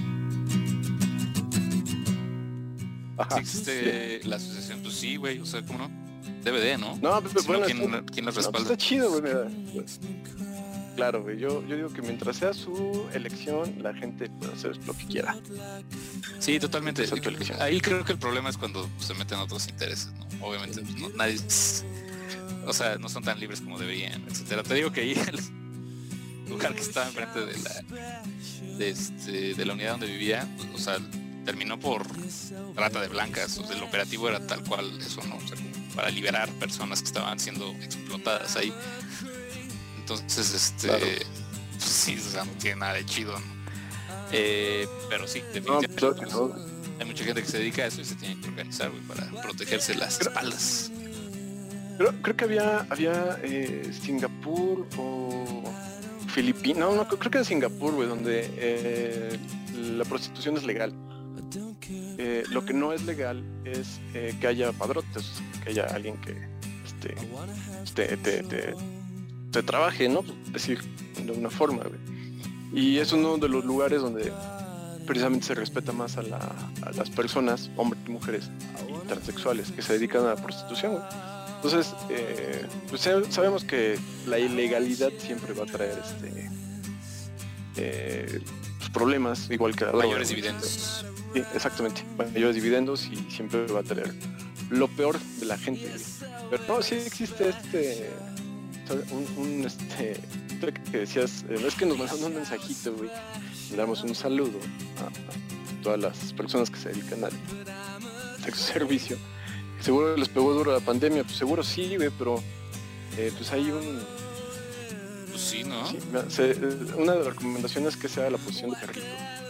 Ajá, sí existe sí. La asociación, pues sí, güey, o sea, ¿cómo no? D V D, ¿no? No, pero Si bueno, no, ¿quién, está, ¿quién los no, respalda? pues está chido, güey, mira. Claro, güey, yo, yo digo que mientras sea su elección, la gente puede hacer lo que quiera. Sí, totalmente. Es tu elección. Ahí creo que el problema es cuando se meten otros intereses, ¿no? Obviamente, pues, no, nadie es, o sea, no son tan libres como deberían, etcétera. Te digo que ahí el lugar que estaba enfrente de la de, este, de la unidad donde vivía, o sea, terminó por trata de blancas. O sea, el operativo era tal cual eso, ¿no? O sea, para liberar personas que estaban siendo explotadas ahí. Entonces, este, claro. Pues sí, o sea, no tiene nada de chido, ¿no? Eh, pero sí, definitivamente, no, pues, no. hay mucha gente que se dedica a eso y se tiene que organizar, güey, para protegerse las Pero, espaldas. Creo, creo que había, había eh, Singapur o Filipinas, no, no, creo que era Singapur, güey, donde eh, la prostitución es legal. Eh, lo que no es legal es eh, que haya padrotes, que haya alguien que este, te, te, te, te trabaje, ¿no? Es decir, de una forma, güey. Y es uno de los lugares donde precisamente se respeta más a, la, a las personas, hombres y mujeres y transexuales que se dedican a la prostitución, güey. Entonces, eh, pues sabemos que la ilegalidad siempre va a traer este eh, pues problemas, igual que la droga, Mayores güey. dividendos. Sí, exactamente, mayores dividendos y siempre va a tener lo peor de la gente, güey. Pero no, sí existe este un, un este que decías, eh, es que nos mandaron un mensajito, güey. Le damos un saludo a, a todas las personas que se dedican al sexo servicio. Seguro les pegó duro la pandemia, pues seguro sí, güey, pero eh, pues hay un... Pues sí, ¿no? Sí, se, una de las recomendaciones es que sea la posición de perrito.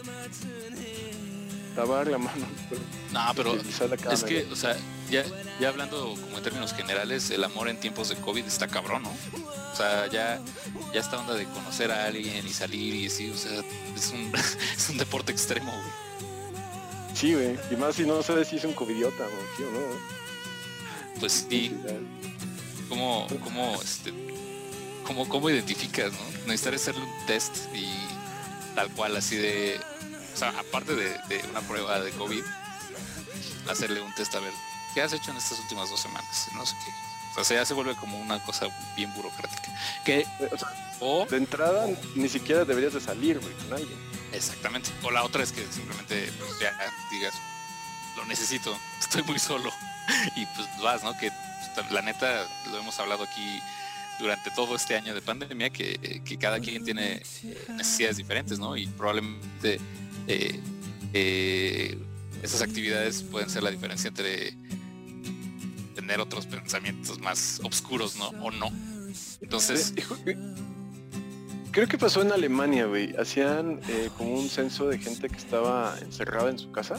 Lavar la mano. No, pero la es que, o sea, ya, ya hablando como en términos generales, el amor en tiempos de COVID está cabrón, ¿no? O sea, ya, ya esta onda de conocer a alguien y salir y sí, o sea, es un, es un deporte extremo, güey. Sí, güey, y más si no sabes si es un covidiota, güey, ¿sí o no? Pues sí, ¿cómo, cómo, este, cómo, cómo identificas, no? Necesitas hacerle un test y tal cual, así de, o sea, aparte de, de una prueba de COVID, hacerle un test a ver, ¿qué has hecho en estas últimas dos semanas? No sé qué. O sea, ya se vuelve como una cosa bien burocrática. Que, o sea, o, de entrada, ni siquiera deberías de salir, güey, con alguien. Exactamente. O la otra es que simplemente, pues ya digas, lo necesito, estoy muy solo. Y pues vas, ¿no? Que pues, la neta, lo hemos hablado aquí durante todo este año de pandemia, que, que cada quien tiene necesidades diferentes, ¿no? Y probablemente eh, eh, esas actividades pueden ser la diferencia entre tener otros pensamientos más oscuros, ¿no? O no. Entonces... Creo que pasó en Alemania, güey. Hacían eh, como un censo de gente que estaba encerrada en su casa.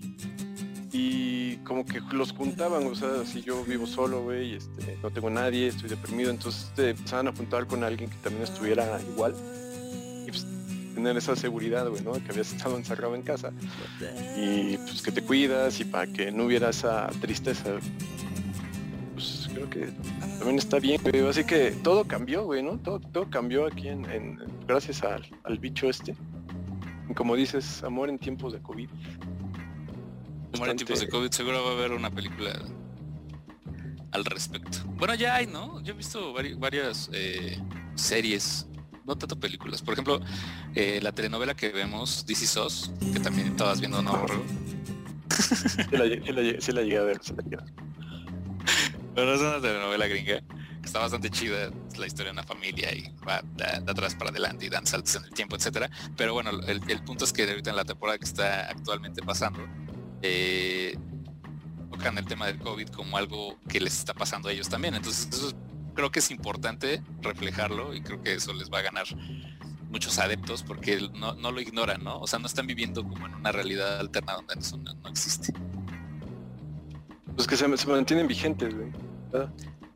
Y como que los juntaban, o sea, si yo vivo solo, güey, este, no tengo nadie, estoy deprimido, entonces te empezaban a juntar con alguien que también estuviera igual. Y pues tener esa seguridad, güey, ¿no? Que habías estado encerrado en casa. Y pues que te cuidas y para que no hubiera esa tristeza. Pues creo que también está bien, güey. Así que todo cambió, güey, ¿no? Todo, todo cambió aquí en, en gracias al, al bicho este. Y como dices, amor en tiempos de COVID. Amor en tiempos de COVID, seguro va a haber una película al respecto. Bueno, ya hay, ¿no? Yo he visto vari varias eh, series, no tanto películas. Por ejemplo, eh, la telenovela que vemos, This Is Us, que también estabas viendo, ¿no? Sí la, sí la, sí la llegué a ver, sí la llegué a ver. Pero es una telenovela gringa que está bastante chida, la historia de una familia y va de, de atrás para adelante y dan saltos en el tiempo, etcétera. Pero bueno, el, el punto es que ahorita en la temporada que está actualmente pasando, eh, tocan el tema del COVID como algo que les está pasando a ellos también. Entonces eso es, creo que es importante reflejarlo y creo que eso les va a ganar muchos adeptos porque no, no lo ignoran, ¿no? O sea, no están viviendo como en una realidad alterna donde eso no, no existe. Pues que se, se mantienen vigentes, güey. ¿Verdad?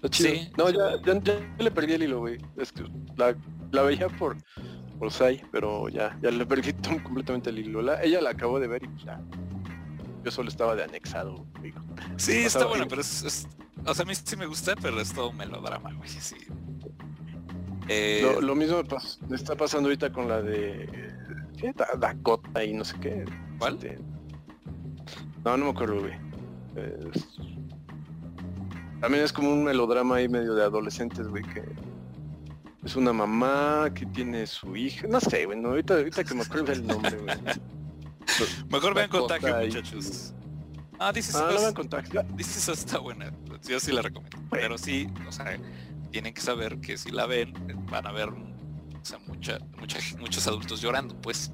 Está chido. Sí. No, ya, ya, ya le perdí el hilo, güey. Es que la, la veía por, por Sai, pero ya, ya le perdí completamente el hilo. La, ella la acabó de ver y pues ya. Yo solo estaba de anexado, güey. Sí, está Pasaba bueno, ahí. pero es, es- o sea, a mí sí me gusta, pero es todo melodrama, güey, sí. Eh, Lo, lo mismo me, pas- me está pasando ahorita con la de ¿qué? Da- Dakota y no sé qué. ¿Cuál? Este, No, no me acuerdo, güey. Es- También es como un melodrama ahí medio de adolescentes, güey, que es una mamá que tiene su hija. No sé, güey, no, ahorita, ahorita que me acuerdo el nombre, güey. mejor vean Dakota Contagio, y- muchachos. Ah, dices Ah, no me contacta. Dices está buena, yo sí la recomiendo. Pero sí, o sea, tienen que saber que si la ven, van a ver, o sea, mucha, mucha, muchos adultos llorando, pues.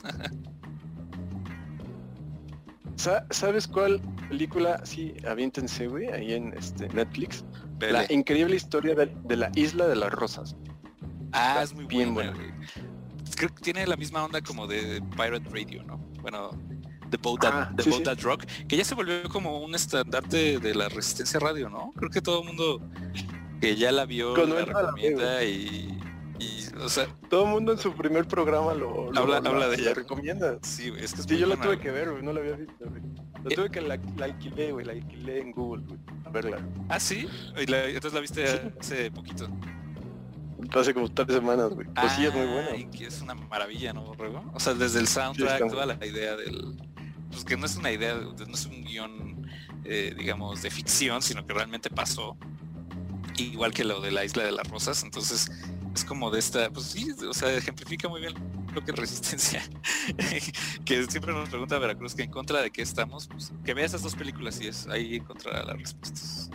Sa- ¿Sabes cuál película? Sí, aviéntense, güey, ahí en este Netflix. Vele. La increíble historia de, de la Isla de las Rosas. Ah, está es muy bien buena, buena. güey. Creo que tiene la misma onda como de Pirate Radio, ¿no? Bueno, The Boat That, Ah, The sí, Boat sí. That Rock, que ya se volvió como un estandarte de la resistencia radio, ¿no? Creo que todo el mundo que ya la vio Cuando la entra la ve, recomienda y, y, o sea, Todo el mundo en su primer programa lo, lo- Habla- lo- habla de lo ella. recomienda. sí, güey, es que es Sí, muy yo la buena, tuve güey. que ver, güey, no la había visto, güey. La Eh. tuve que la, la alquilé, güey, la alquilé en Google, güey, a verla. Ah, sí, y la- entonces la viste Sí. hace poquito. Hace como tres semanas, güey. Pues sí, es muy Ah, buena. y que es una maravilla, ¿no, Borrego? O sea, desde el soundtrack, está- toda la idea del... Pues que no es una idea, no es un guión, eh, digamos, de ficción, sino que realmente pasó. Igual que lo de la Isla de las Rosas, entonces es como de esta, pues sí, o sea, ejemplifica muy bien lo que es resistencia. Que siempre nos pregunta Veracruz que en contra de qué estamos, pues que vea esas dos películas y es ahí encontrará las respuestas.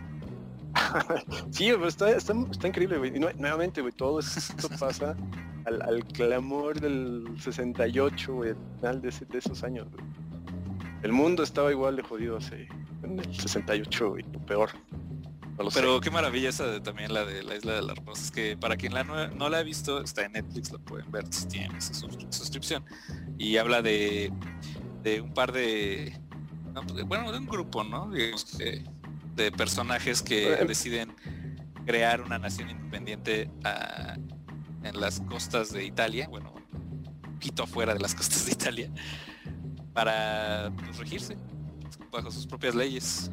Sí, pero está, está, está increíble, güey. Y nue- nuevamente, güey, todo esto pasa al, al clamor del sesenta y ocho, güey, al final de, ese- de esos años, güey. El mundo estaba igual de jodido hace, en el sesenta y ocho, güey, o peor. No lo sé. Pero qué maravilla esa de, también la de la Isla de las Rosas, que para quien la no, no la ha visto, está en Netflix, lo pueden ver si tienen esa suscri- suscripción. Y habla de, de un par de, no, pues, de- bueno, de un grupo, ¿no? Digamos que de personajes que Eh, deciden crear una nación independiente ah, en las costas de Italia, bueno, un poquito afuera de las costas de Italia, para pues, regirse bajo sus propias leyes.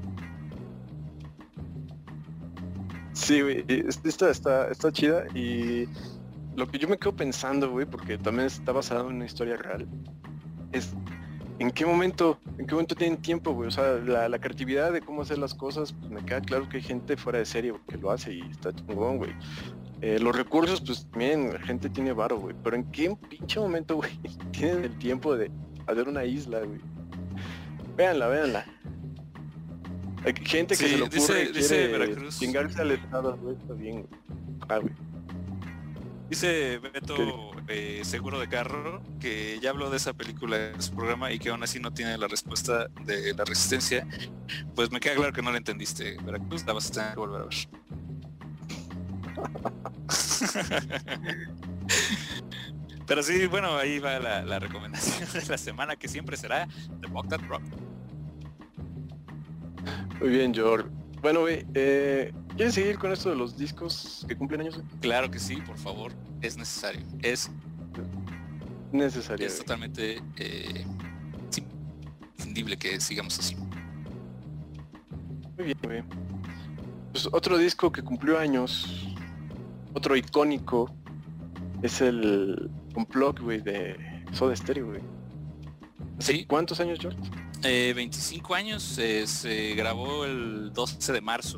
Sí, güey, y es- esta está, está chida y lo que yo me quedo pensando, güey, porque también está basado en una historia real, es en qué momento, en qué momento tienen tiempo, güey, o sea, la, la creatividad de cómo hacer las cosas, pues me queda claro que hay gente fuera de serie que lo hace y está chingón, güey. Eh, los recursos, pues también la gente tiene varo, güey, pero en qué pinche momento, güey, tienen el tiempo de hacer una isla, güey. Véanla, véanla. Hay gente que Sí, se le dice- ocurre dice quiere Veracruz. chingarse al estado, güey, está bien, güey. Ah, güey. Dice Beto eh, Seguro de Carro que ya habló de esa película en su programa y que aún así no tiene la respuesta de la resistencia. Pues me queda claro que no la entendiste, Veracruz, la vas a tener que volver a ver. Pero sí, bueno, ahí va la, la recomendación de la semana, que siempre será The Boat That Rock. Muy bien, George. Bueno, güey, eh, ¿quieres seguir con esto de los discos que cumplen años? güey? Claro que sí, por favor, es necesario. Es, Necesario. es güey. totalmente eh, sí, imprescindible que sigamos así. Muy bien, güey. Pues otro disco que cumplió años, otro icónico, es el Unplugged, güey, de Soda Stereo, güey. ¿Hace Sí. cuántos años, George? Eh, veinticinco años, eh, se grabó el doce de marzo.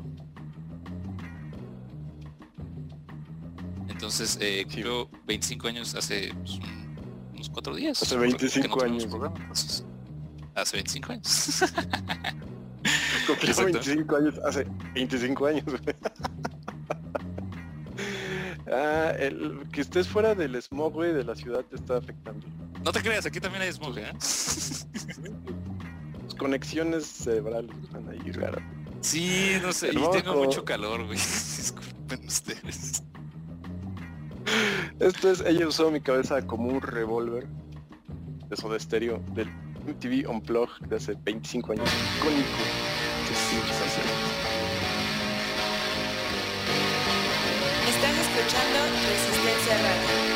Entonces, eh, Sí. cumplió veinticinco años hace pues, un- unos cuatro días. Hace porque veinticinco no tuvimos años. programa, entonces, hace veinticinco años. Cumplió Exacto. veinticinco años, hace veinticinco años, güey. Ah, el, que estés fuera del smog, güey, de la ciudad te está afectando. No te creas, aquí también hay smog, ¿eh? Tus conexiones cerebrales están ahí raras. Sí, no sé, y Hermoso. tengo mucho calor, güey. Disculpen ustedes. Esto es, ella usó mi cabeza como un revólver de Soda Stereo del M T V Unplugged de hace veinticinco años. Icónico. Sí, sí, sí, sí. escuchando Resistencia Radio.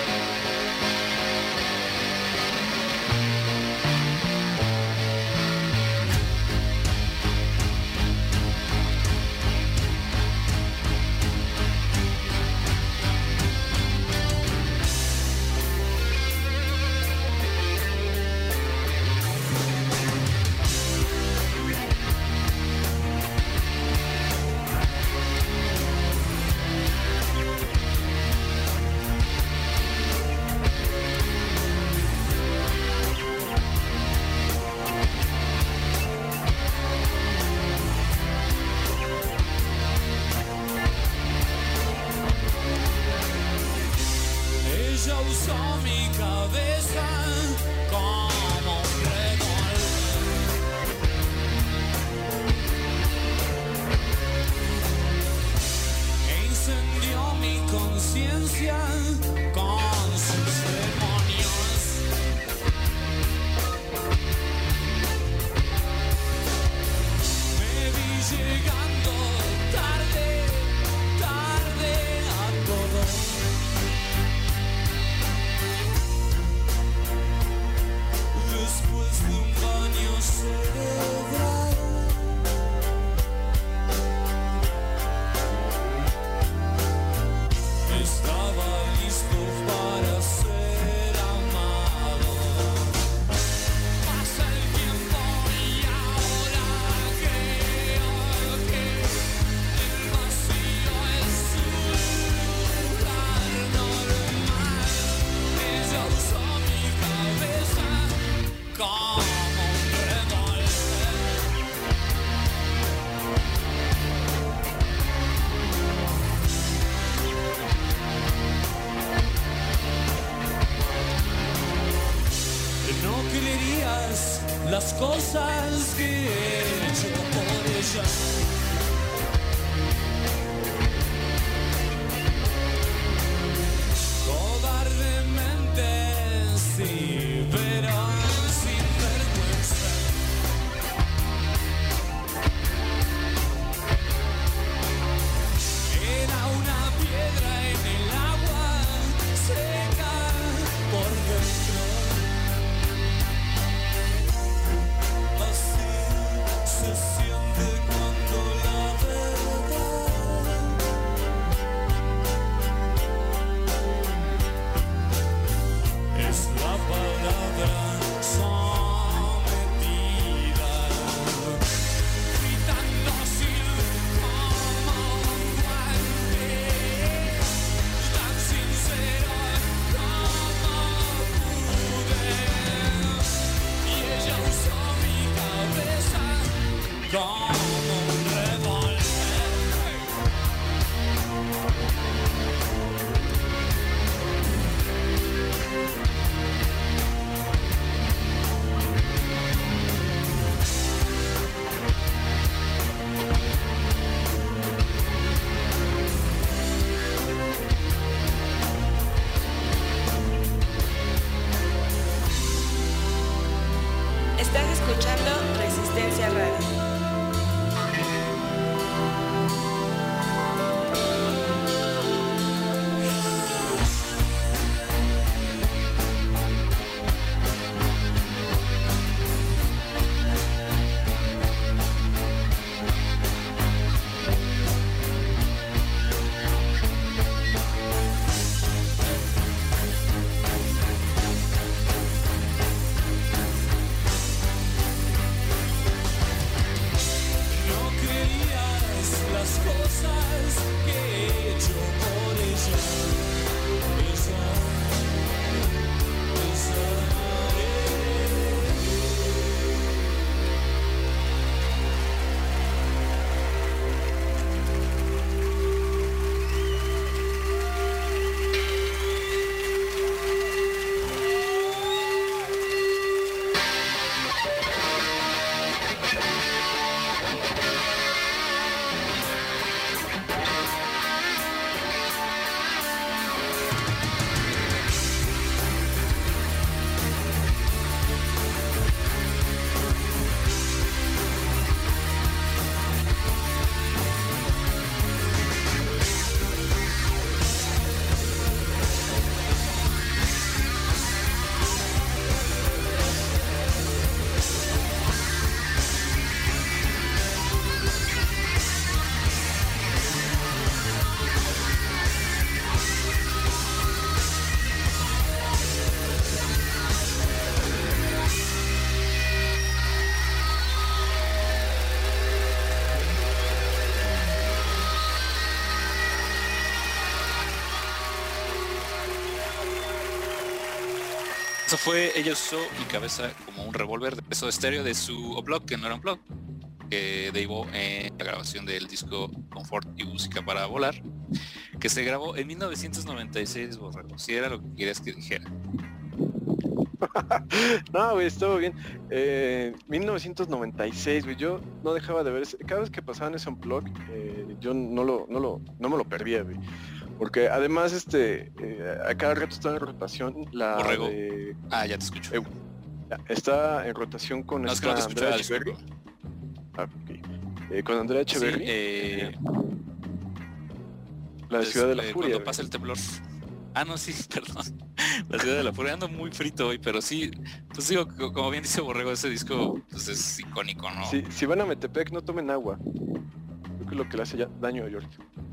las cosas que he hecho por ella. Cobardemente, sí, pero sin vergüenza. Era una piedra en el agua, seca por dentro. Así se siente cuando Esto fue Ella usó mi cabeza como un revólver de Soda Stereo de su Unplugged, que no era Unplugged, que derivó en la grabación del disco Confort y Música para Volar, que se grabó en mil novecientos noventa y seis, Borrego, si era lo que querías que dijera. No, güey, estuvo bien. Eh, mil novecientos noventa y seis, güey, yo no dejaba de ver, ese- cada vez que pasaban ese Unplugged, eh, yo no lo, no lo, no me lo perdía, güey. Porque además, este, eh, a cada rato está en rotación la Borrego. de- Ah, ya te escucho. Eh, está en rotación con No, es que no esta te escuchaba, Andrea Echeverry. disculpa. Ah, ok. Eh, con Andrea Sí, Echeverry, eh, la des- ciudad de la eh, furia. cuando güey. pasa el temblor. Ah, no, sí, perdón. La ciudad de la furia. Ando muy frito hoy, pero sí, pues digo, co- como bien dice Borrego, ese disco pues es icónico, ¿no? Si, si van a Metepec, no tomen agua. Creo que es lo que le hace ya daño a York.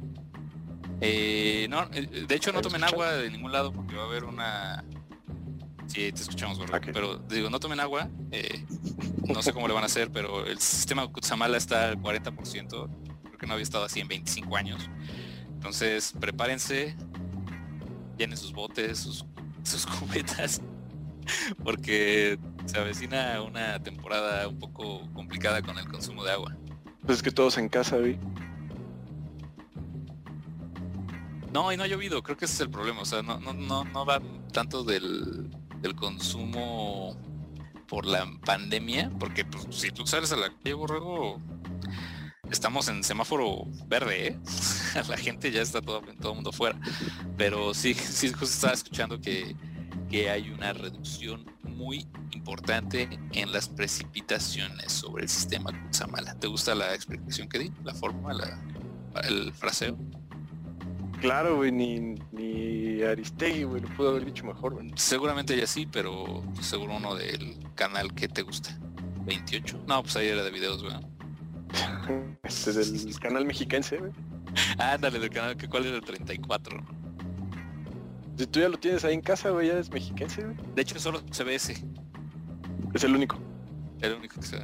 Eh, no, eh, de hecho no ¿Me tomen escuchan? agua de ningún lado porque va a haber una... Sí, te escuchamos, Borrego. Ok. Pero digo, no tomen agua. eh, no sé cómo le van a hacer, pero el sistema Cutzamala está al cuarenta por ciento. Creo que no había estado así en veinticinco años. Entonces, prepárense, llenen sus botes, sus, sus cubetas, porque se avecina una temporada un poco complicada con el consumo de agua. Pues es que todos en casa, güey. No, y no ha llovido, creo que ese es el problema, o sea, no, no, no, no va tanto del, del consumo por la pandemia, porque pues, si tú sales a la calle, Borrego, estamos en semáforo verde, ¿eh? La gente ya está todo, todo el mundo fuera, pero sí, sí, justo estaba escuchando que, que hay una reducción muy importante en las precipitaciones sobre el sistema Cutzamala. ¿Te gusta la explicación que di? ¿La forma, la, el fraseo? Claro, güey, ni, ni Aristegui, güey, lo pudo haber dicho mejor, güey. Seguramente ya sí, pero seguro uno del canal que te gusta. veintiocho. No, pues ahí era de videos, güey. Este del canal mexiquense, güey. Ándale, del canal que cuál es el treinta y cuatro. Si tú ya lo tienes ahí en casa, güey, ya es mexiquense, güey. De hecho solo se ve ese, Es el único. el único que se ve.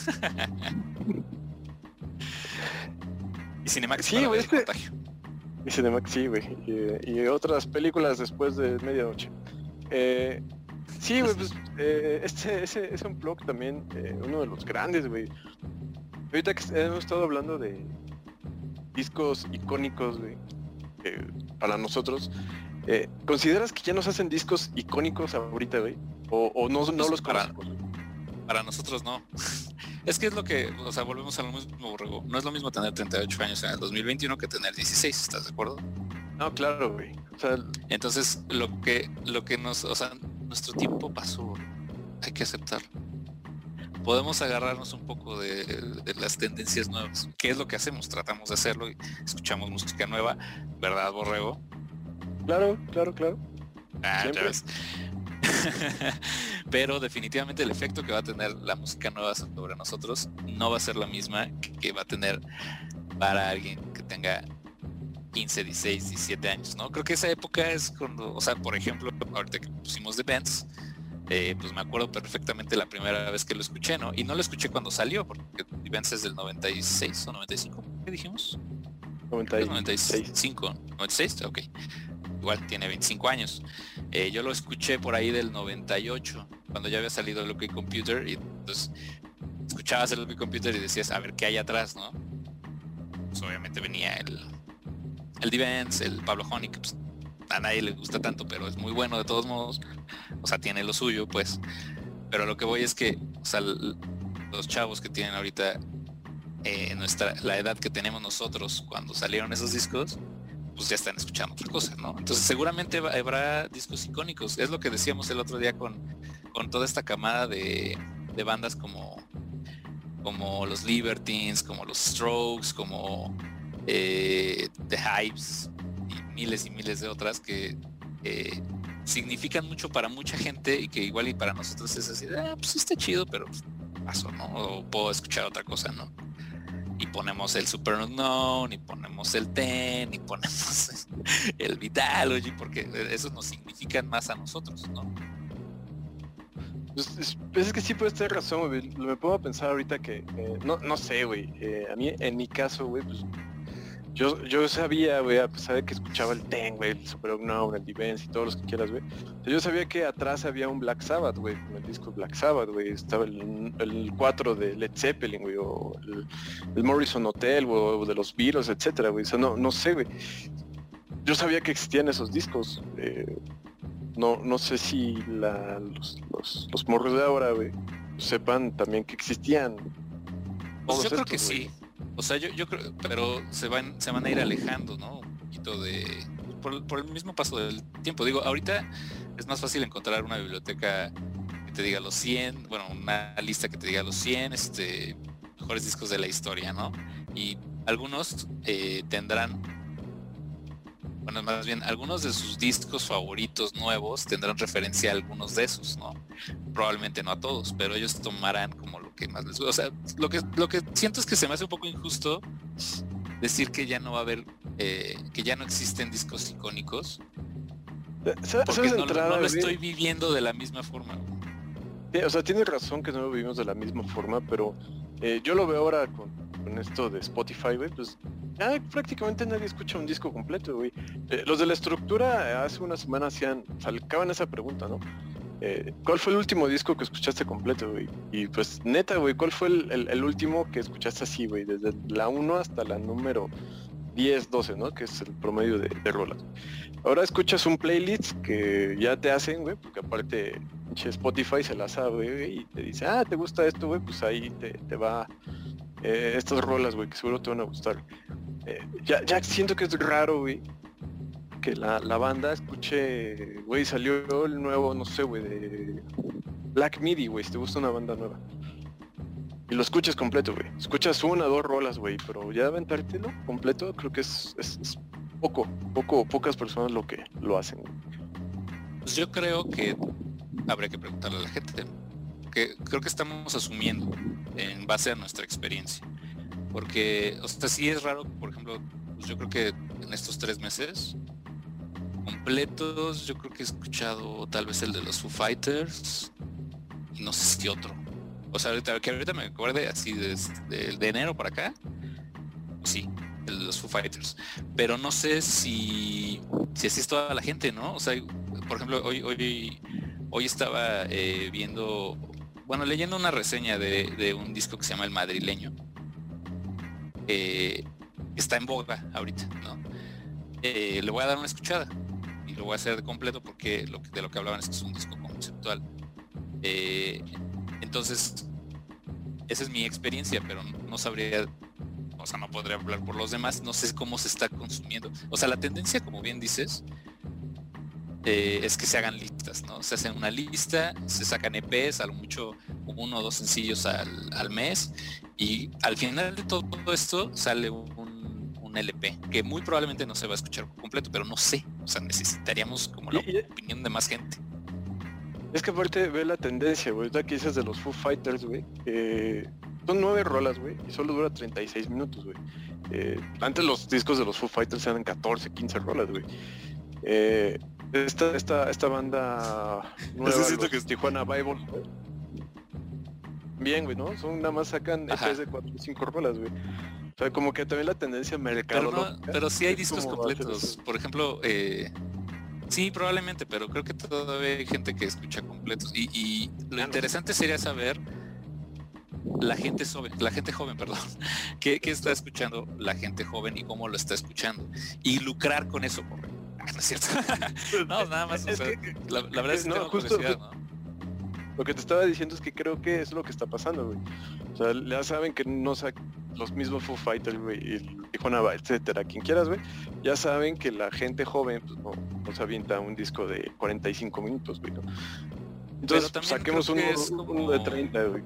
Y Cinemax Sí, para güey, ver este- el contagio. Y Cinemax, sí, güey. Y, y otras películas después de medianoche. Eh, sí, güey, pues eh, este, ese, ese Unplugged también, eh, uno de los grandes, güey. Ahorita que hemos estado hablando de discos icónicos, güey, eh, para nosotros, eh, ¿consideras que ya nos hacen discos icónicos ahorita, güey? O, o no, no Pues los para- conocemos, güey? Para nosotros no. Es que es lo que, o sea, volvemos a lo mismo, Borrego. No es lo mismo tener treinta y ocho años en el dos mil veintiuno que tener dieciséis, ¿estás de acuerdo? No, claro, güey. O sea, Entonces, lo que, lo que nos, o sea, nuestro tiempo pasó, hay que aceptarlo. Podemos agarrarnos un poco de, de las tendencias nuevas, que es lo que hacemos, tratamos de hacerlo y escuchamos música nueva, ¿verdad, Borrego? claro, claro, claro. Ah, ya Siempre. ves. Pero definitivamente el efecto que va a tener la música nueva sobre nosotros no va a ser la misma que, que va a tener para alguien que tenga quince, dieciséis, diecisiete años, ¿no? Creo que esa época es cuando, o sea, por ejemplo, ahorita que pusimos The Bands, eh, pues me acuerdo perfectamente la primera vez que lo escuché, ¿no? Y no lo escuché cuando salió, porque The Bands es del noventa y seis o noventa y cinco, ¿qué dijimos? noventa y noventa y seis. cinco, noventa y seis, ok. Igual tiene veinticinco años. Eh, yo lo escuché por ahí del noventa y ocho, cuando ya había salido el OK Computer, y entonces escuchabas el OK Computer y decías, a ver qué hay atrás, ¿no? Pues obviamente venía el el D-Vance, el Pablo Honey, que pues, a nadie le gusta tanto, pero es muy bueno de todos modos. O sea, tiene lo suyo, pues. Pero lo que voy es que, o sea, l- los chavos que tienen ahorita eh, nuestra, la edad que tenemos nosotros cuando salieron esos discos, pues ya están escuchando otra cosa, ¿no? Entonces seguramente va- habrá discos icónicos. Es lo que decíamos el otro día con, con toda esta camada de, de bandas como, como los Libertines, como los Strokes, como eh, The Hypes y miles y miles de otras que eh, significan mucho para mucha gente y que igual y para nosotros es así, ah, pues sí está chido, pero pues, paso, ¿no? O puedo escuchar otra cosa, ¿no? Y ponemos el Super Unknown, y ponemos el Ten, y ponemos el Vitalogy, porque esos nos significan más a nosotros, ¿no? Pues, es, pues es que sí puedes tener razón, güey. Me pongo a pensar ahorita que, eh, no, no sé, güey. Eh, a mí, en mi caso, güey, pues Yo, yo sabía, güey, a pesar de que escuchaba el Ten, güey, el Super Unknown, el Defense y todos los que quieras, güey. O sea, yo sabía que atrás había un Black Sabbath, güey, con el disco Black Sabbath, güey. Estaba el, el cuatro de Led Zeppelin, güey, o el, el Morrison Hotel, güey, o de los Beatles, etcétera, güey. O sea, no, no sé, güey. Yo sabía que existían esos discos. Eh, no, no sé si la, los, los, los morros de ahora, güey, sepan también que existían. Pues yo creo que sí. O sea, yo, yo creo, pero se van, se van a ir alejando, ¿no? Un poquito de, por, por el mismo paso del tiempo. Digo, ahorita es más fácil encontrar una biblioteca que te diga los cien, bueno, una lista que te diga los cien, este, mejores discos de la historia, ¿no? Y algunos eh, tendrán, bueno, más bien, algunos de sus discos favoritos nuevos tendrán referencia a algunos de esos, ¿no? Probablemente no a todos, pero ellos tomarán como lo que más les gusta. O sea, lo que, lo que siento es que se me hace un poco injusto decir que ya no va a haber, eh, que ya no existen discos icónicos, porque no, entrada, no lo estoy viviendo de la misma forma. Sí, o sea, tienes razón que no lo vivimos de la misma forma, pero eh, yo lo veo ahora con, con esto de Spotify, güey, pues ya prácticamente nadie escucha un disco completo, güey. Eh, los de la estructura hace una semana hacían, salcaban esa pregunta, ¿no? Eh, ¿Cuál fue el último disco que escuchaste completo, güey? Y pues neta, güey, ¿cuál fue el, el, el último que escuchaste así, güey? Desde la uno hasta la número diez, doce, ¿no? Que es el promedio de, de rolas. Ahora escuchas un playlist que ya te hacen, güey, porque aparte Spotify se la sabe, güey, y te dice, ah, ¿te gusta esto, güey? Pues ahí te, te va eh, estas rolas, güey, que seguro te van a gustar. Eh, ya, ya siento que es raro, güey, que la, la banda escuche, güey, salió el nuevo, no sé, güey, de Black Midi, güey, si te gusta una banda nueva. Y lo escuchas completo, güey. Escuchas una, dos rolas, güey, pero ya aventártelo completo, creo que es, es, es poco, poco, pocas personas lo que lo hacen, güey. Pues yo creo que habría que preguntarle a la gente, que creo que estamos asumiendo en base a nuestra experiencia. Porque, o sea, sí es raro, por ejemplo, pues yo creo que en estos tres meses completos, yo creo que he escuchado tal vez el de los Foo Fighters y no sé si otro. O sea, ahorita, que ahorita me acuerde así desde de, de enero para acá, sí, el de los Foo Fighters. Pero no sé si, si así es toda la gente, ¿no? O sea, por ejemplo, hoy, hoy, hoy estaba eh, viendo, bueno, leyendo una reseña de, de un disco que se llama El Madrileño. Eh, está en boga ahorita, ¿no? Eh, le voy a dar una escuchada y lo voy a hacer de completo porque lo que, de lo que hablaban es que es un disco conceptual. Eh, entonces, esa es mi experiencia, pero no sabría, o sea, no podría hablar por los demás, no sé cómo se está consumiendo. O sea, la tendencia, como bien dices, eh, es que se hagan listas, ¿no? Se hacen una lista, se sacan E Pes, a lo mucho uno o dos sencillos al, al mes, y al final de todo esto sale un, un L P, que muy probablemente no se va a escuchar por completo, pero no sé, o sea, necesitaríamos como la y, opinión de más gente. Es que aparte ve la tendencia, güey, ahorita que dices de los Foo Fighters, güey, eh, son nueve rolas, güey, y solo dura treinta y seis minutos, güey. Eh, antes los discos de los Foo Fighters eran catorce, quince rolas, güey. Eh, esta, esta, esta banda nueva, los que es Tijuana Bible, güey. Bien, güey, ¿no? Son nada más sacan E Pes de cuatro o cinco rolas, güey. O sea, como que también la tendencia mercado. Pero, no, pero sí hay discos completos. Por ejemplo, eh, sí, probablemente, pero creo que todavía hay gente que escucha completos. Y, y lo claro. interesante sería saber la gente joven, la gente joven, perdón, ¿qué, qué está escuchando la gente joven y cómo lo está escuchando? Y lucrar con eso, por no es cierto. No, nada más. O sea, que, la, la verdad es que no, tengo justo, curiosidad, ¿no? Lo que te estaba diciendo es que creo que es lo que está pasando, güey. O sea, ya saben que no sa los mismos Foo Fighters, güey, y Tijuana, etcétera, quien quieras, güey, ya saben que la gente joven, pues no, no se avienta un disco de cuarenta y cinco minutos, güey, ¿no? Entonces, pues, saquemos uno, como... uno de treinta, güey.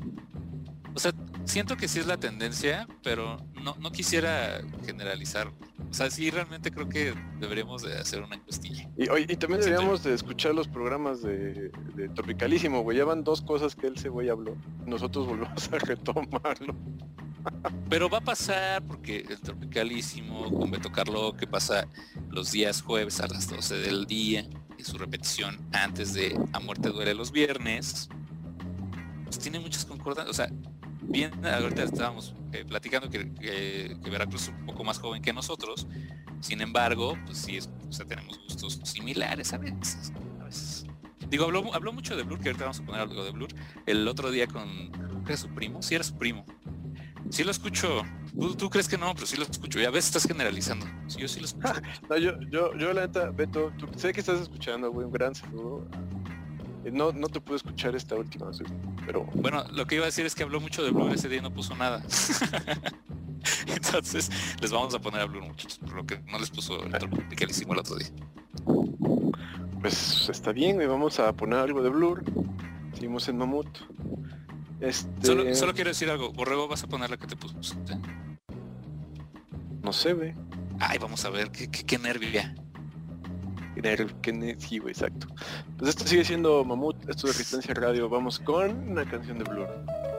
O sea, siento que sí es la tendencia, pero no, no quisiera generalizar. O sea, sí, realmente creo que deberíamos de hacer una encuestilla. Y, y, y también deberíamos de escuchar los programas de, de Tropicalísimo, güey. Ya van dos cosas que ese güey habló. Nosotros volvemos a retomarlo. Pero va a pasar porque el Tropicalísimo con Beto Carlo, que pasa los días jueves a las doce del día, y su repetición antes de A Muerte Duele los viernes, pues tiene muchas concordancias. O sea, bien, ahorita estábamos eh, platicando que, que, que Veracruz es un poco más joven que nosotros. Sin embargo, pues sí, es, o sea, tenemos gustos similares a veces. A veces. Digo, habló, habló mucho de Blur, que ahorita vamos a poner algo de Blur. El otro día con, creo que era su primo, sí era su primo. Sí lo escucho. ¿Tú, tú crees que no? Pero sí lo escucho. Ya ves, estás generalizando. Sí, yo sí lo escucho. No, yo, yo, yo la neta, Beto, tú, sé que estás escuchando, güey, un gran saludo. Eh, No, no te pude escuchar esta última vez, pero... Bueno, lo que iba a decir es que habló mucho de Blur ese día y no puso nada. Entonces, les vamos a poner a Blur, muchachos, por lo que no les puso el tono que le hicimos el otro día. Pues está bien, güey, vamos a poner algo de Blur. Seguimos en Mamut. Este... Solo, solo quiero decir algo. Borrego, ¿vas a poner la que te puso? ¿Eh? No sé, güey. Ay, vamos a ver, qué, qué, qué nervia. Sí, güey, exacto. Pues esto sigue siendo Mamut, esto de Resistencia Radio. Vamos con una canción de Blur.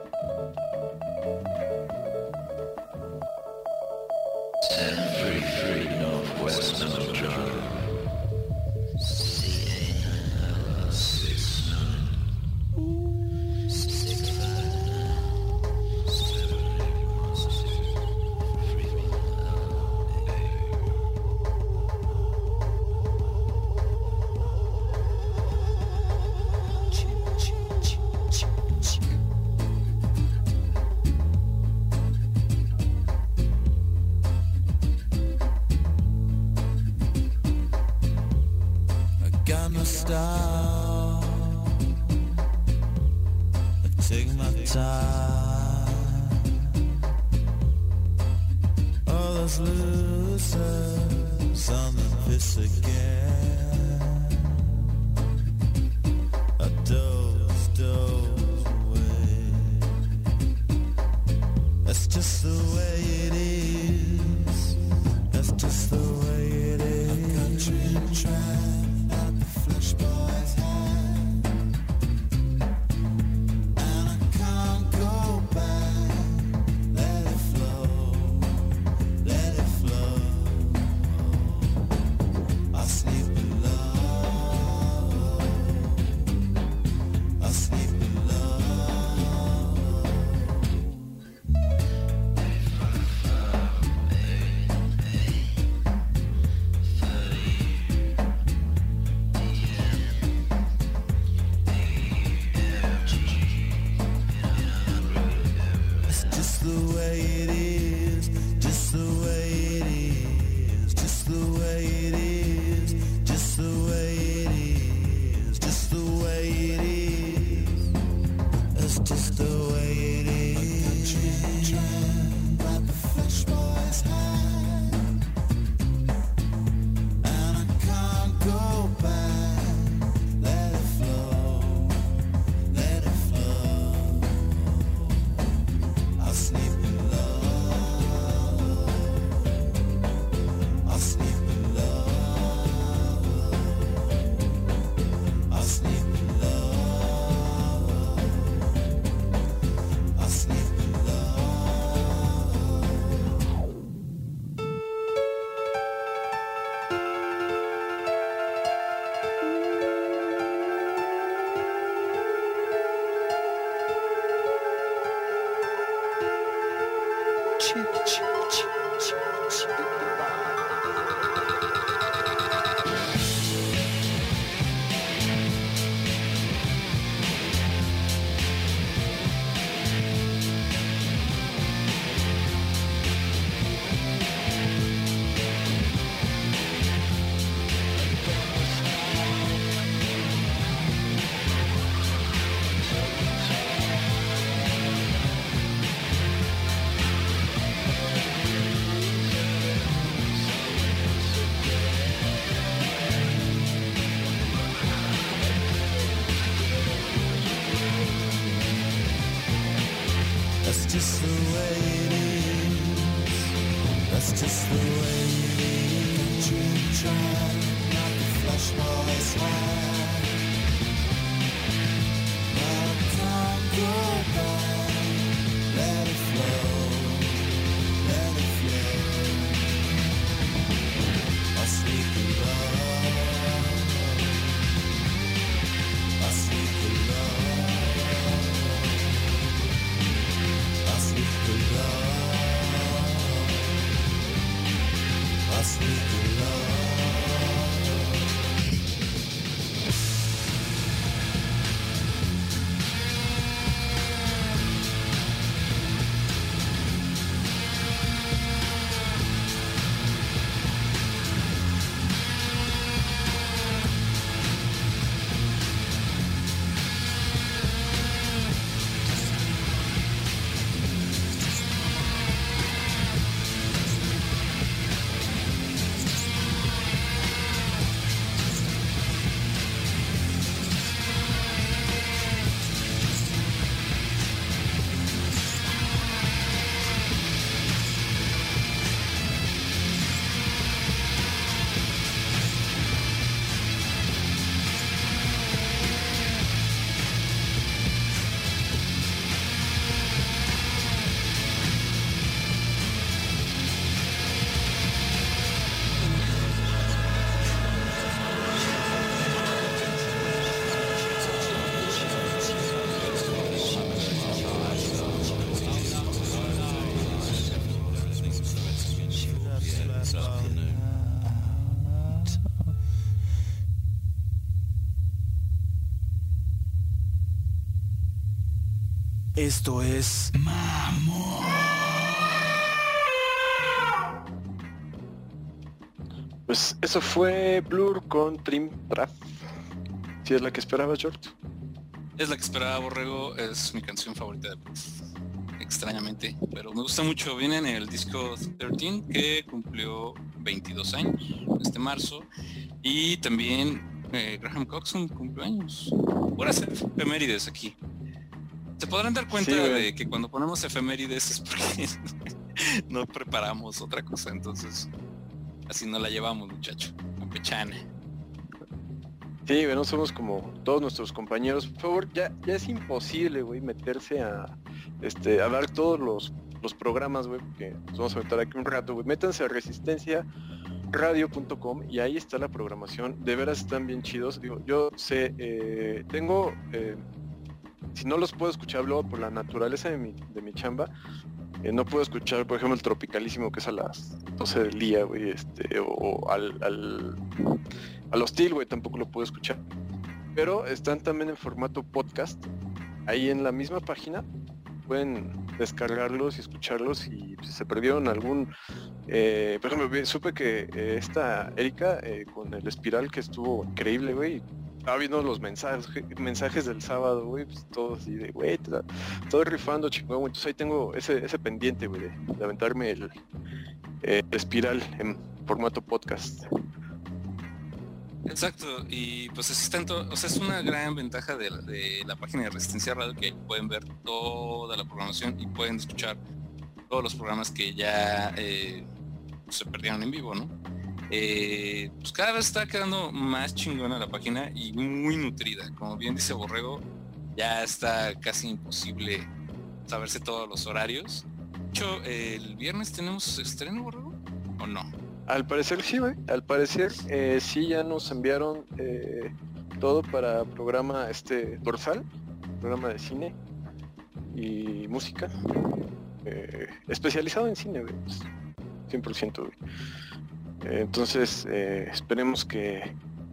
Stop. Take my time. All those losers on the piss again. I doze, doze away. That's just the way it is. That's just the way it is. A country track. Flesh boy's hand, and I can't go back. Let it flow, let it flow. I sleep in love, I sleep in love. The way it is, just the way it is, just the way it is, just the way it is, just the way it is. That's just the way it is. Grab the flesh boy's hand, and I can't go back. Let it flow, let it flow. I sleep in love, I sleep in love, I sleep in love, I sleep in love. That's just the way it is. That's just the way it is. Dream track, not the flesh boy's hand. But I can't go back. Let it flow, let it flow. I sleep in love, I sleep in love. I sleep in love. Esto es Mamut. Pues eso fue Blur con Trim Trap. ¿Sí es la que esperabas, George? Es la que esperaba, Borrego, es mi canción favorita de Blur. Extrañamente, pero me gusta mucho. Viene en el disco trece, que cumplió veintidós años este marzo, y también eh, Graham Coxon cumplió años. Por hacer efemérides aquí. Se podrán dar cuenta sí, de que cuando ponemos efemérides es porque no preparamos otra cosa, entonces así no la llevamos, muchacho, campechana. Sí, bueno, somos como todos nuestros compañeros. Por favor, ya, ya es imposible, güey, meterse a este a ver todos los, los programas, güey, porque nos vamos a meter aquí un rato, güey. Métanse a resistencia radio punto com y ahí está la programación. De veras están bien chidos. Digo, yo sé, eh, tengo, eh, si no los puedo escuchar, luego por la naturaleza de mi, de mi chamba, eh, no puedo escuchar, por ejemplo, el Tropicalísimo, que es a las doce del día, güey, este, o, o al, al al hostil, güey, tampoco lo puedo escuchar. Pero están también en formato podcast. Ahí en la misma página pueden descargarlos y escucharlos. Y si se perdieron algún... Eh, por ejemplo, supe que eh, esta Erika eh, con el Espiral, que estuvo increíble, güey. Estaba viendo los mensajes mensajes del sábado, güey, pues todos así de, güey, estoy rifando, chingón. Entonces ahí tengo ese, ese pendiente, güey, de, de aventarme el, eh, el Espiral en formato podcast. Exacto, y pues así tanto, o sea, es una gran ventaja de la, de la página de Resistencia Radio, que pueden ver toda la programación y pueden escuchar todos los programas que ya eh, se perdieron en vivo, ¿no? Eh, pues cada vez está quedando más chingona la página y muy nutrida. Como bien dice Borrego, ya está casi imposible saberse todos los horarios. De hecho, el viernes tenemos estreno, Borrego, ¿o no? Al parecer sí, güey. Al parecer eh, sí ya nos enviaron eh, todo para programa este dorsal, programa de cine y música, eh, especializado en cine, güey, pues, cien por ciento, güey. Eh, entonces eh, esperemos que...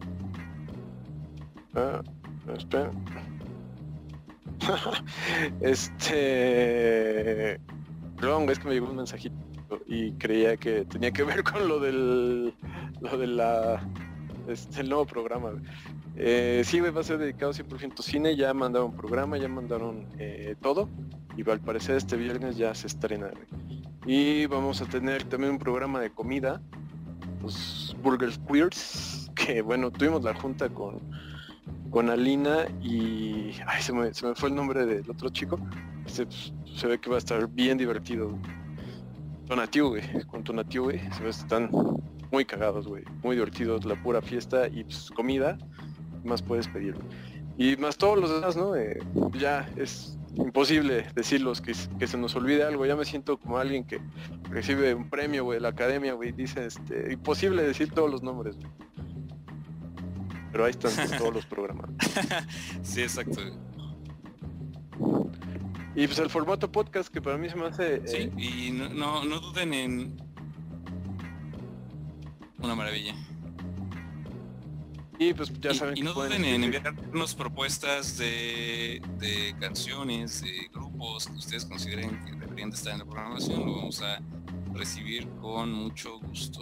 Ah, espera. este... Perdón, es que me llegó un mensajito y creía que tenía que ver con lo del lo de la este, el nuevo programa. Eh, sí, va a ser dedicado cien por ciento cine. Ya mandaron programa, ya mandaron eh, todo, y al parecer este viernes ya se estrena, güey. Y vamos a tener también un programa de comida, los Burgers Queers, que bueno, tuvimos la junta con con Alina y ay, se me, se me fue el nombre del otro chico. Este, pues, se ve que va a estar bien divertido, güey. Tonatiu, güey, con Tonatiu, güey, se ve, están muy cagados, güey, muy divertidos, la pura fiesta y pues comida, más puedes pedir, güey. Y más todos los demás, ¿no? Eh, ya es imposible decirlos, que, que se nos olvide algo. Ya me siento como alguien que recibe un premio, güey, de la academia, güey, dice, este, imposible decir todos los nombres, güey. Pero ahí están pues, todos los programas. Sí, exacto. Y pues el formato podcast, que para mí se me hace... Sí, eh... y no, no, no duden en... Una maravilla. Y pues ya y, saben y que no pueden duden en escribir. enviarnos propuestas de, de canciones, de grupos que ustedes consideren que deberían de estar en la programación. Lo vamos a recibir con mucho gusto.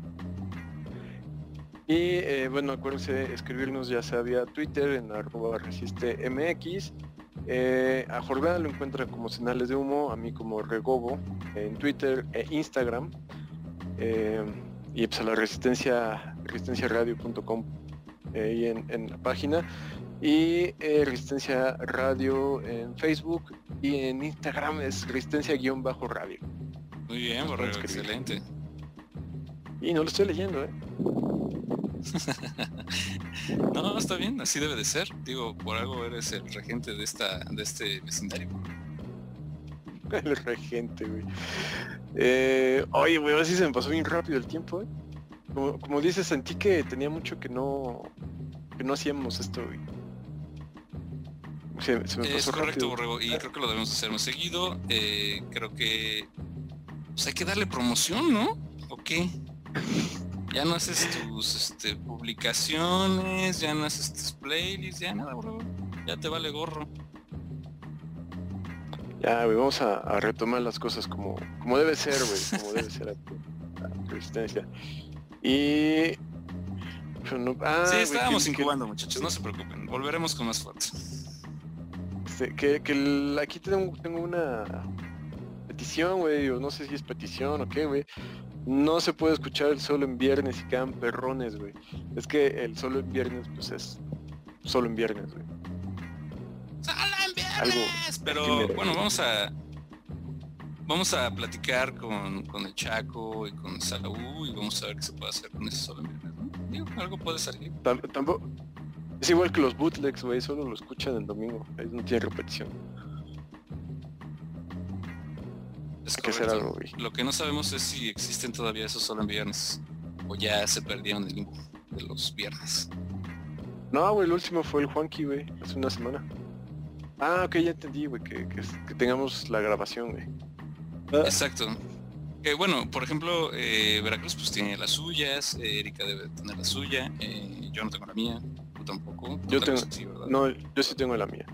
Y eh, bueno, acuérdense escribirnos ya sea vía Twitter en arroba resiste mx. Eh, a Jordana lo encuentran como Señales de Humo, a mí como Regobo en Twitter e Instagram. Eh, y pues a la resistencia, resistencia radio punto com eh, y en, en la página. Y eh, Resistencia Radio en Facebook y en Instagram es resistencia-radio. Muy bien, Borrego, excelente. Y no lo estoy leyendo, ¿eh? No, está bien, así debe de ser. Digo, por algo eres el regente de esta, de este vecindario. El regente, güey. Eh, oye, güey, ahora sí se me pasó bien rápido el tiempo, ¿eh? Como, como dices, sentí que tenía mucho que no que no hacíamos esto, güey. Se, se me pasó es correcto, rápido. Borrego, y creo que lo debemos hacer más seguido. Eh, creo que pues hay que darle promoción, ¿no? ¿O qué? Ya no haces tus este, publicaciones, ya no haces tus playlists, ya nada, bro. Ya te vale gorro. Ya, güey, vamos a, a retomar las cosas como, como debe ser, güey, como debe ser la, la resistencia. Y... pero no- ah, Sí, güey, estábamos que- que- incubando, muchachos, no se preocupen. Volveremos con más fuerza. Este, que, que el- aquí tengo, tengo una petición, güey, o no sé si es petición o qué, güey. No se puede escuchar el solo en viernes y quedan perrones, güey. Es que el solo en viernes, pues es solo en viernes, güey. ¡Solo en viernes! Algo Pero efímero. bueno, vamos a vamos a platicar con, con el Chaco y con Saúl y vamos a ver qué se puede hacer con ese solo en viernes, ¿no? Digo, algo puede salir. Tam- tampoco... Es igual que los bootlegs, güey, solo lo escuchan el domingo. Ahí no tiene repetición. Es Hay que hacer correcto. algo, güey. Lo que no sabemos es si existen todavía esos solo en viernes o ya se perdieron el limbo de los viernes. No, güey, el último fue el Juanqui, güey, hace una semana. Ah, ok, ya entendí, güey, que, que, que tengamos la grabación, güey. Ah, Exacto. Eh, bueno, por ejemplo, eh, Veracruz pues tiene las suyas, eh, Erika debe tener la suya, eh, yo no tengo la mía, tú tampoco. tú Yo tal tengo- vez sí, ¿verdad? no, yo sí tengo la mía.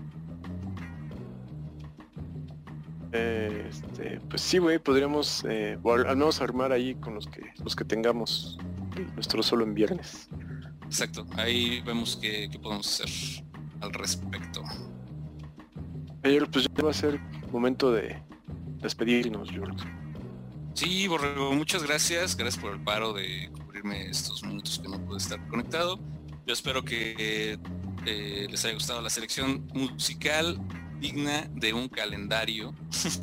Eh, este, pues sí, güey, podríamos, eh, o al al menos armar ahí con los que los que tengamos nuestro solo en viernes. Exacto, ahí vemos qué, qué podemos hacer al respecto. Ayer, pues ya va a ser momento de despedirnos, George. Sí, Borrego, muchas gracias, gracias por el paro de cubrirme estos minutos que no pude estar conectado. Yo espero que eh, les haya gustado la selección musical digna de un calendario.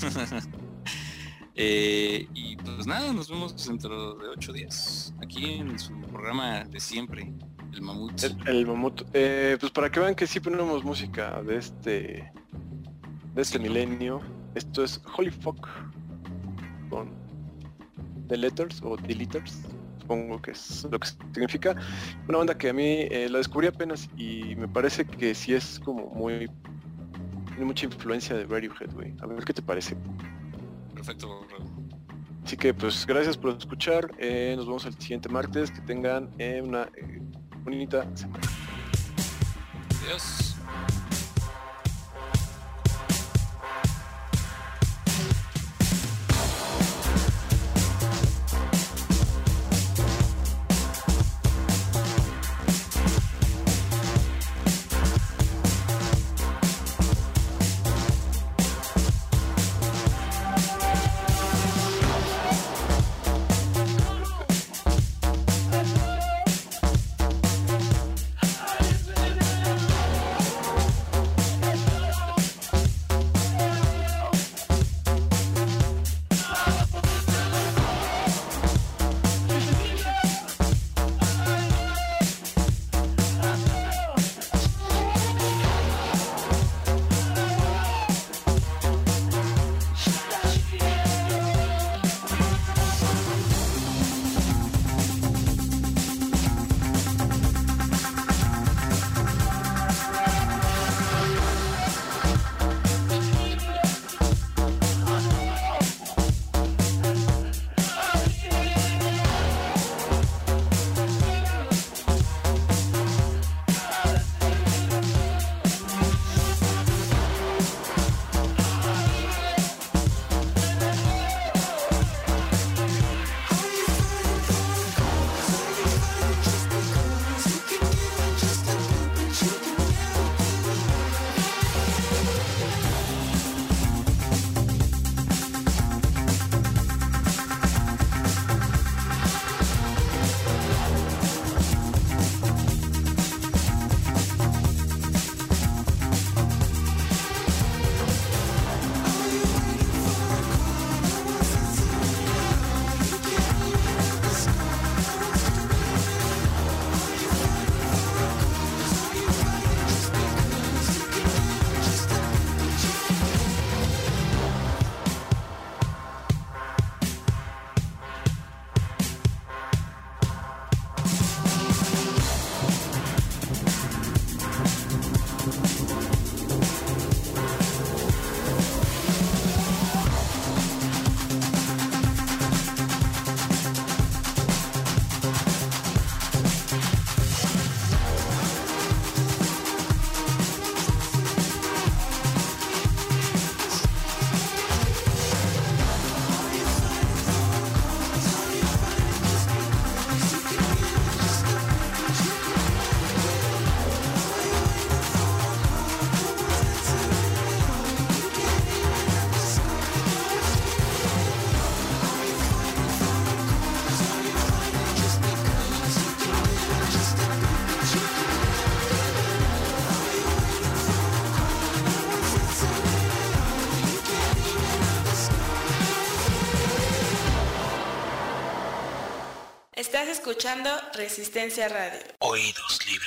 Eh, y pues nada, nos vemos dentro de ocho días, aquí en su programa de siempre, el Mamut. El, el mamut. Eh, pues para que vean que sí ponemos música de este de este Sí, ¿no? milenio. Esto es Holy Fuck con The Letters o The Letters, supongo que es lo que significa. Una banda que a mí eh, la descubrí apenas y me parece que sí es como muy... tiene mucha influencia de Radiohead, güey. A ver qué te parece. Perfecto, Borrego. Así que pues gracias por escuchar. Eh, nos vemos el siguiente martes. Que tengan eh, una eh, bonita semana. Adiós. Estás escuchando Resistencia Radio. Oídos libres.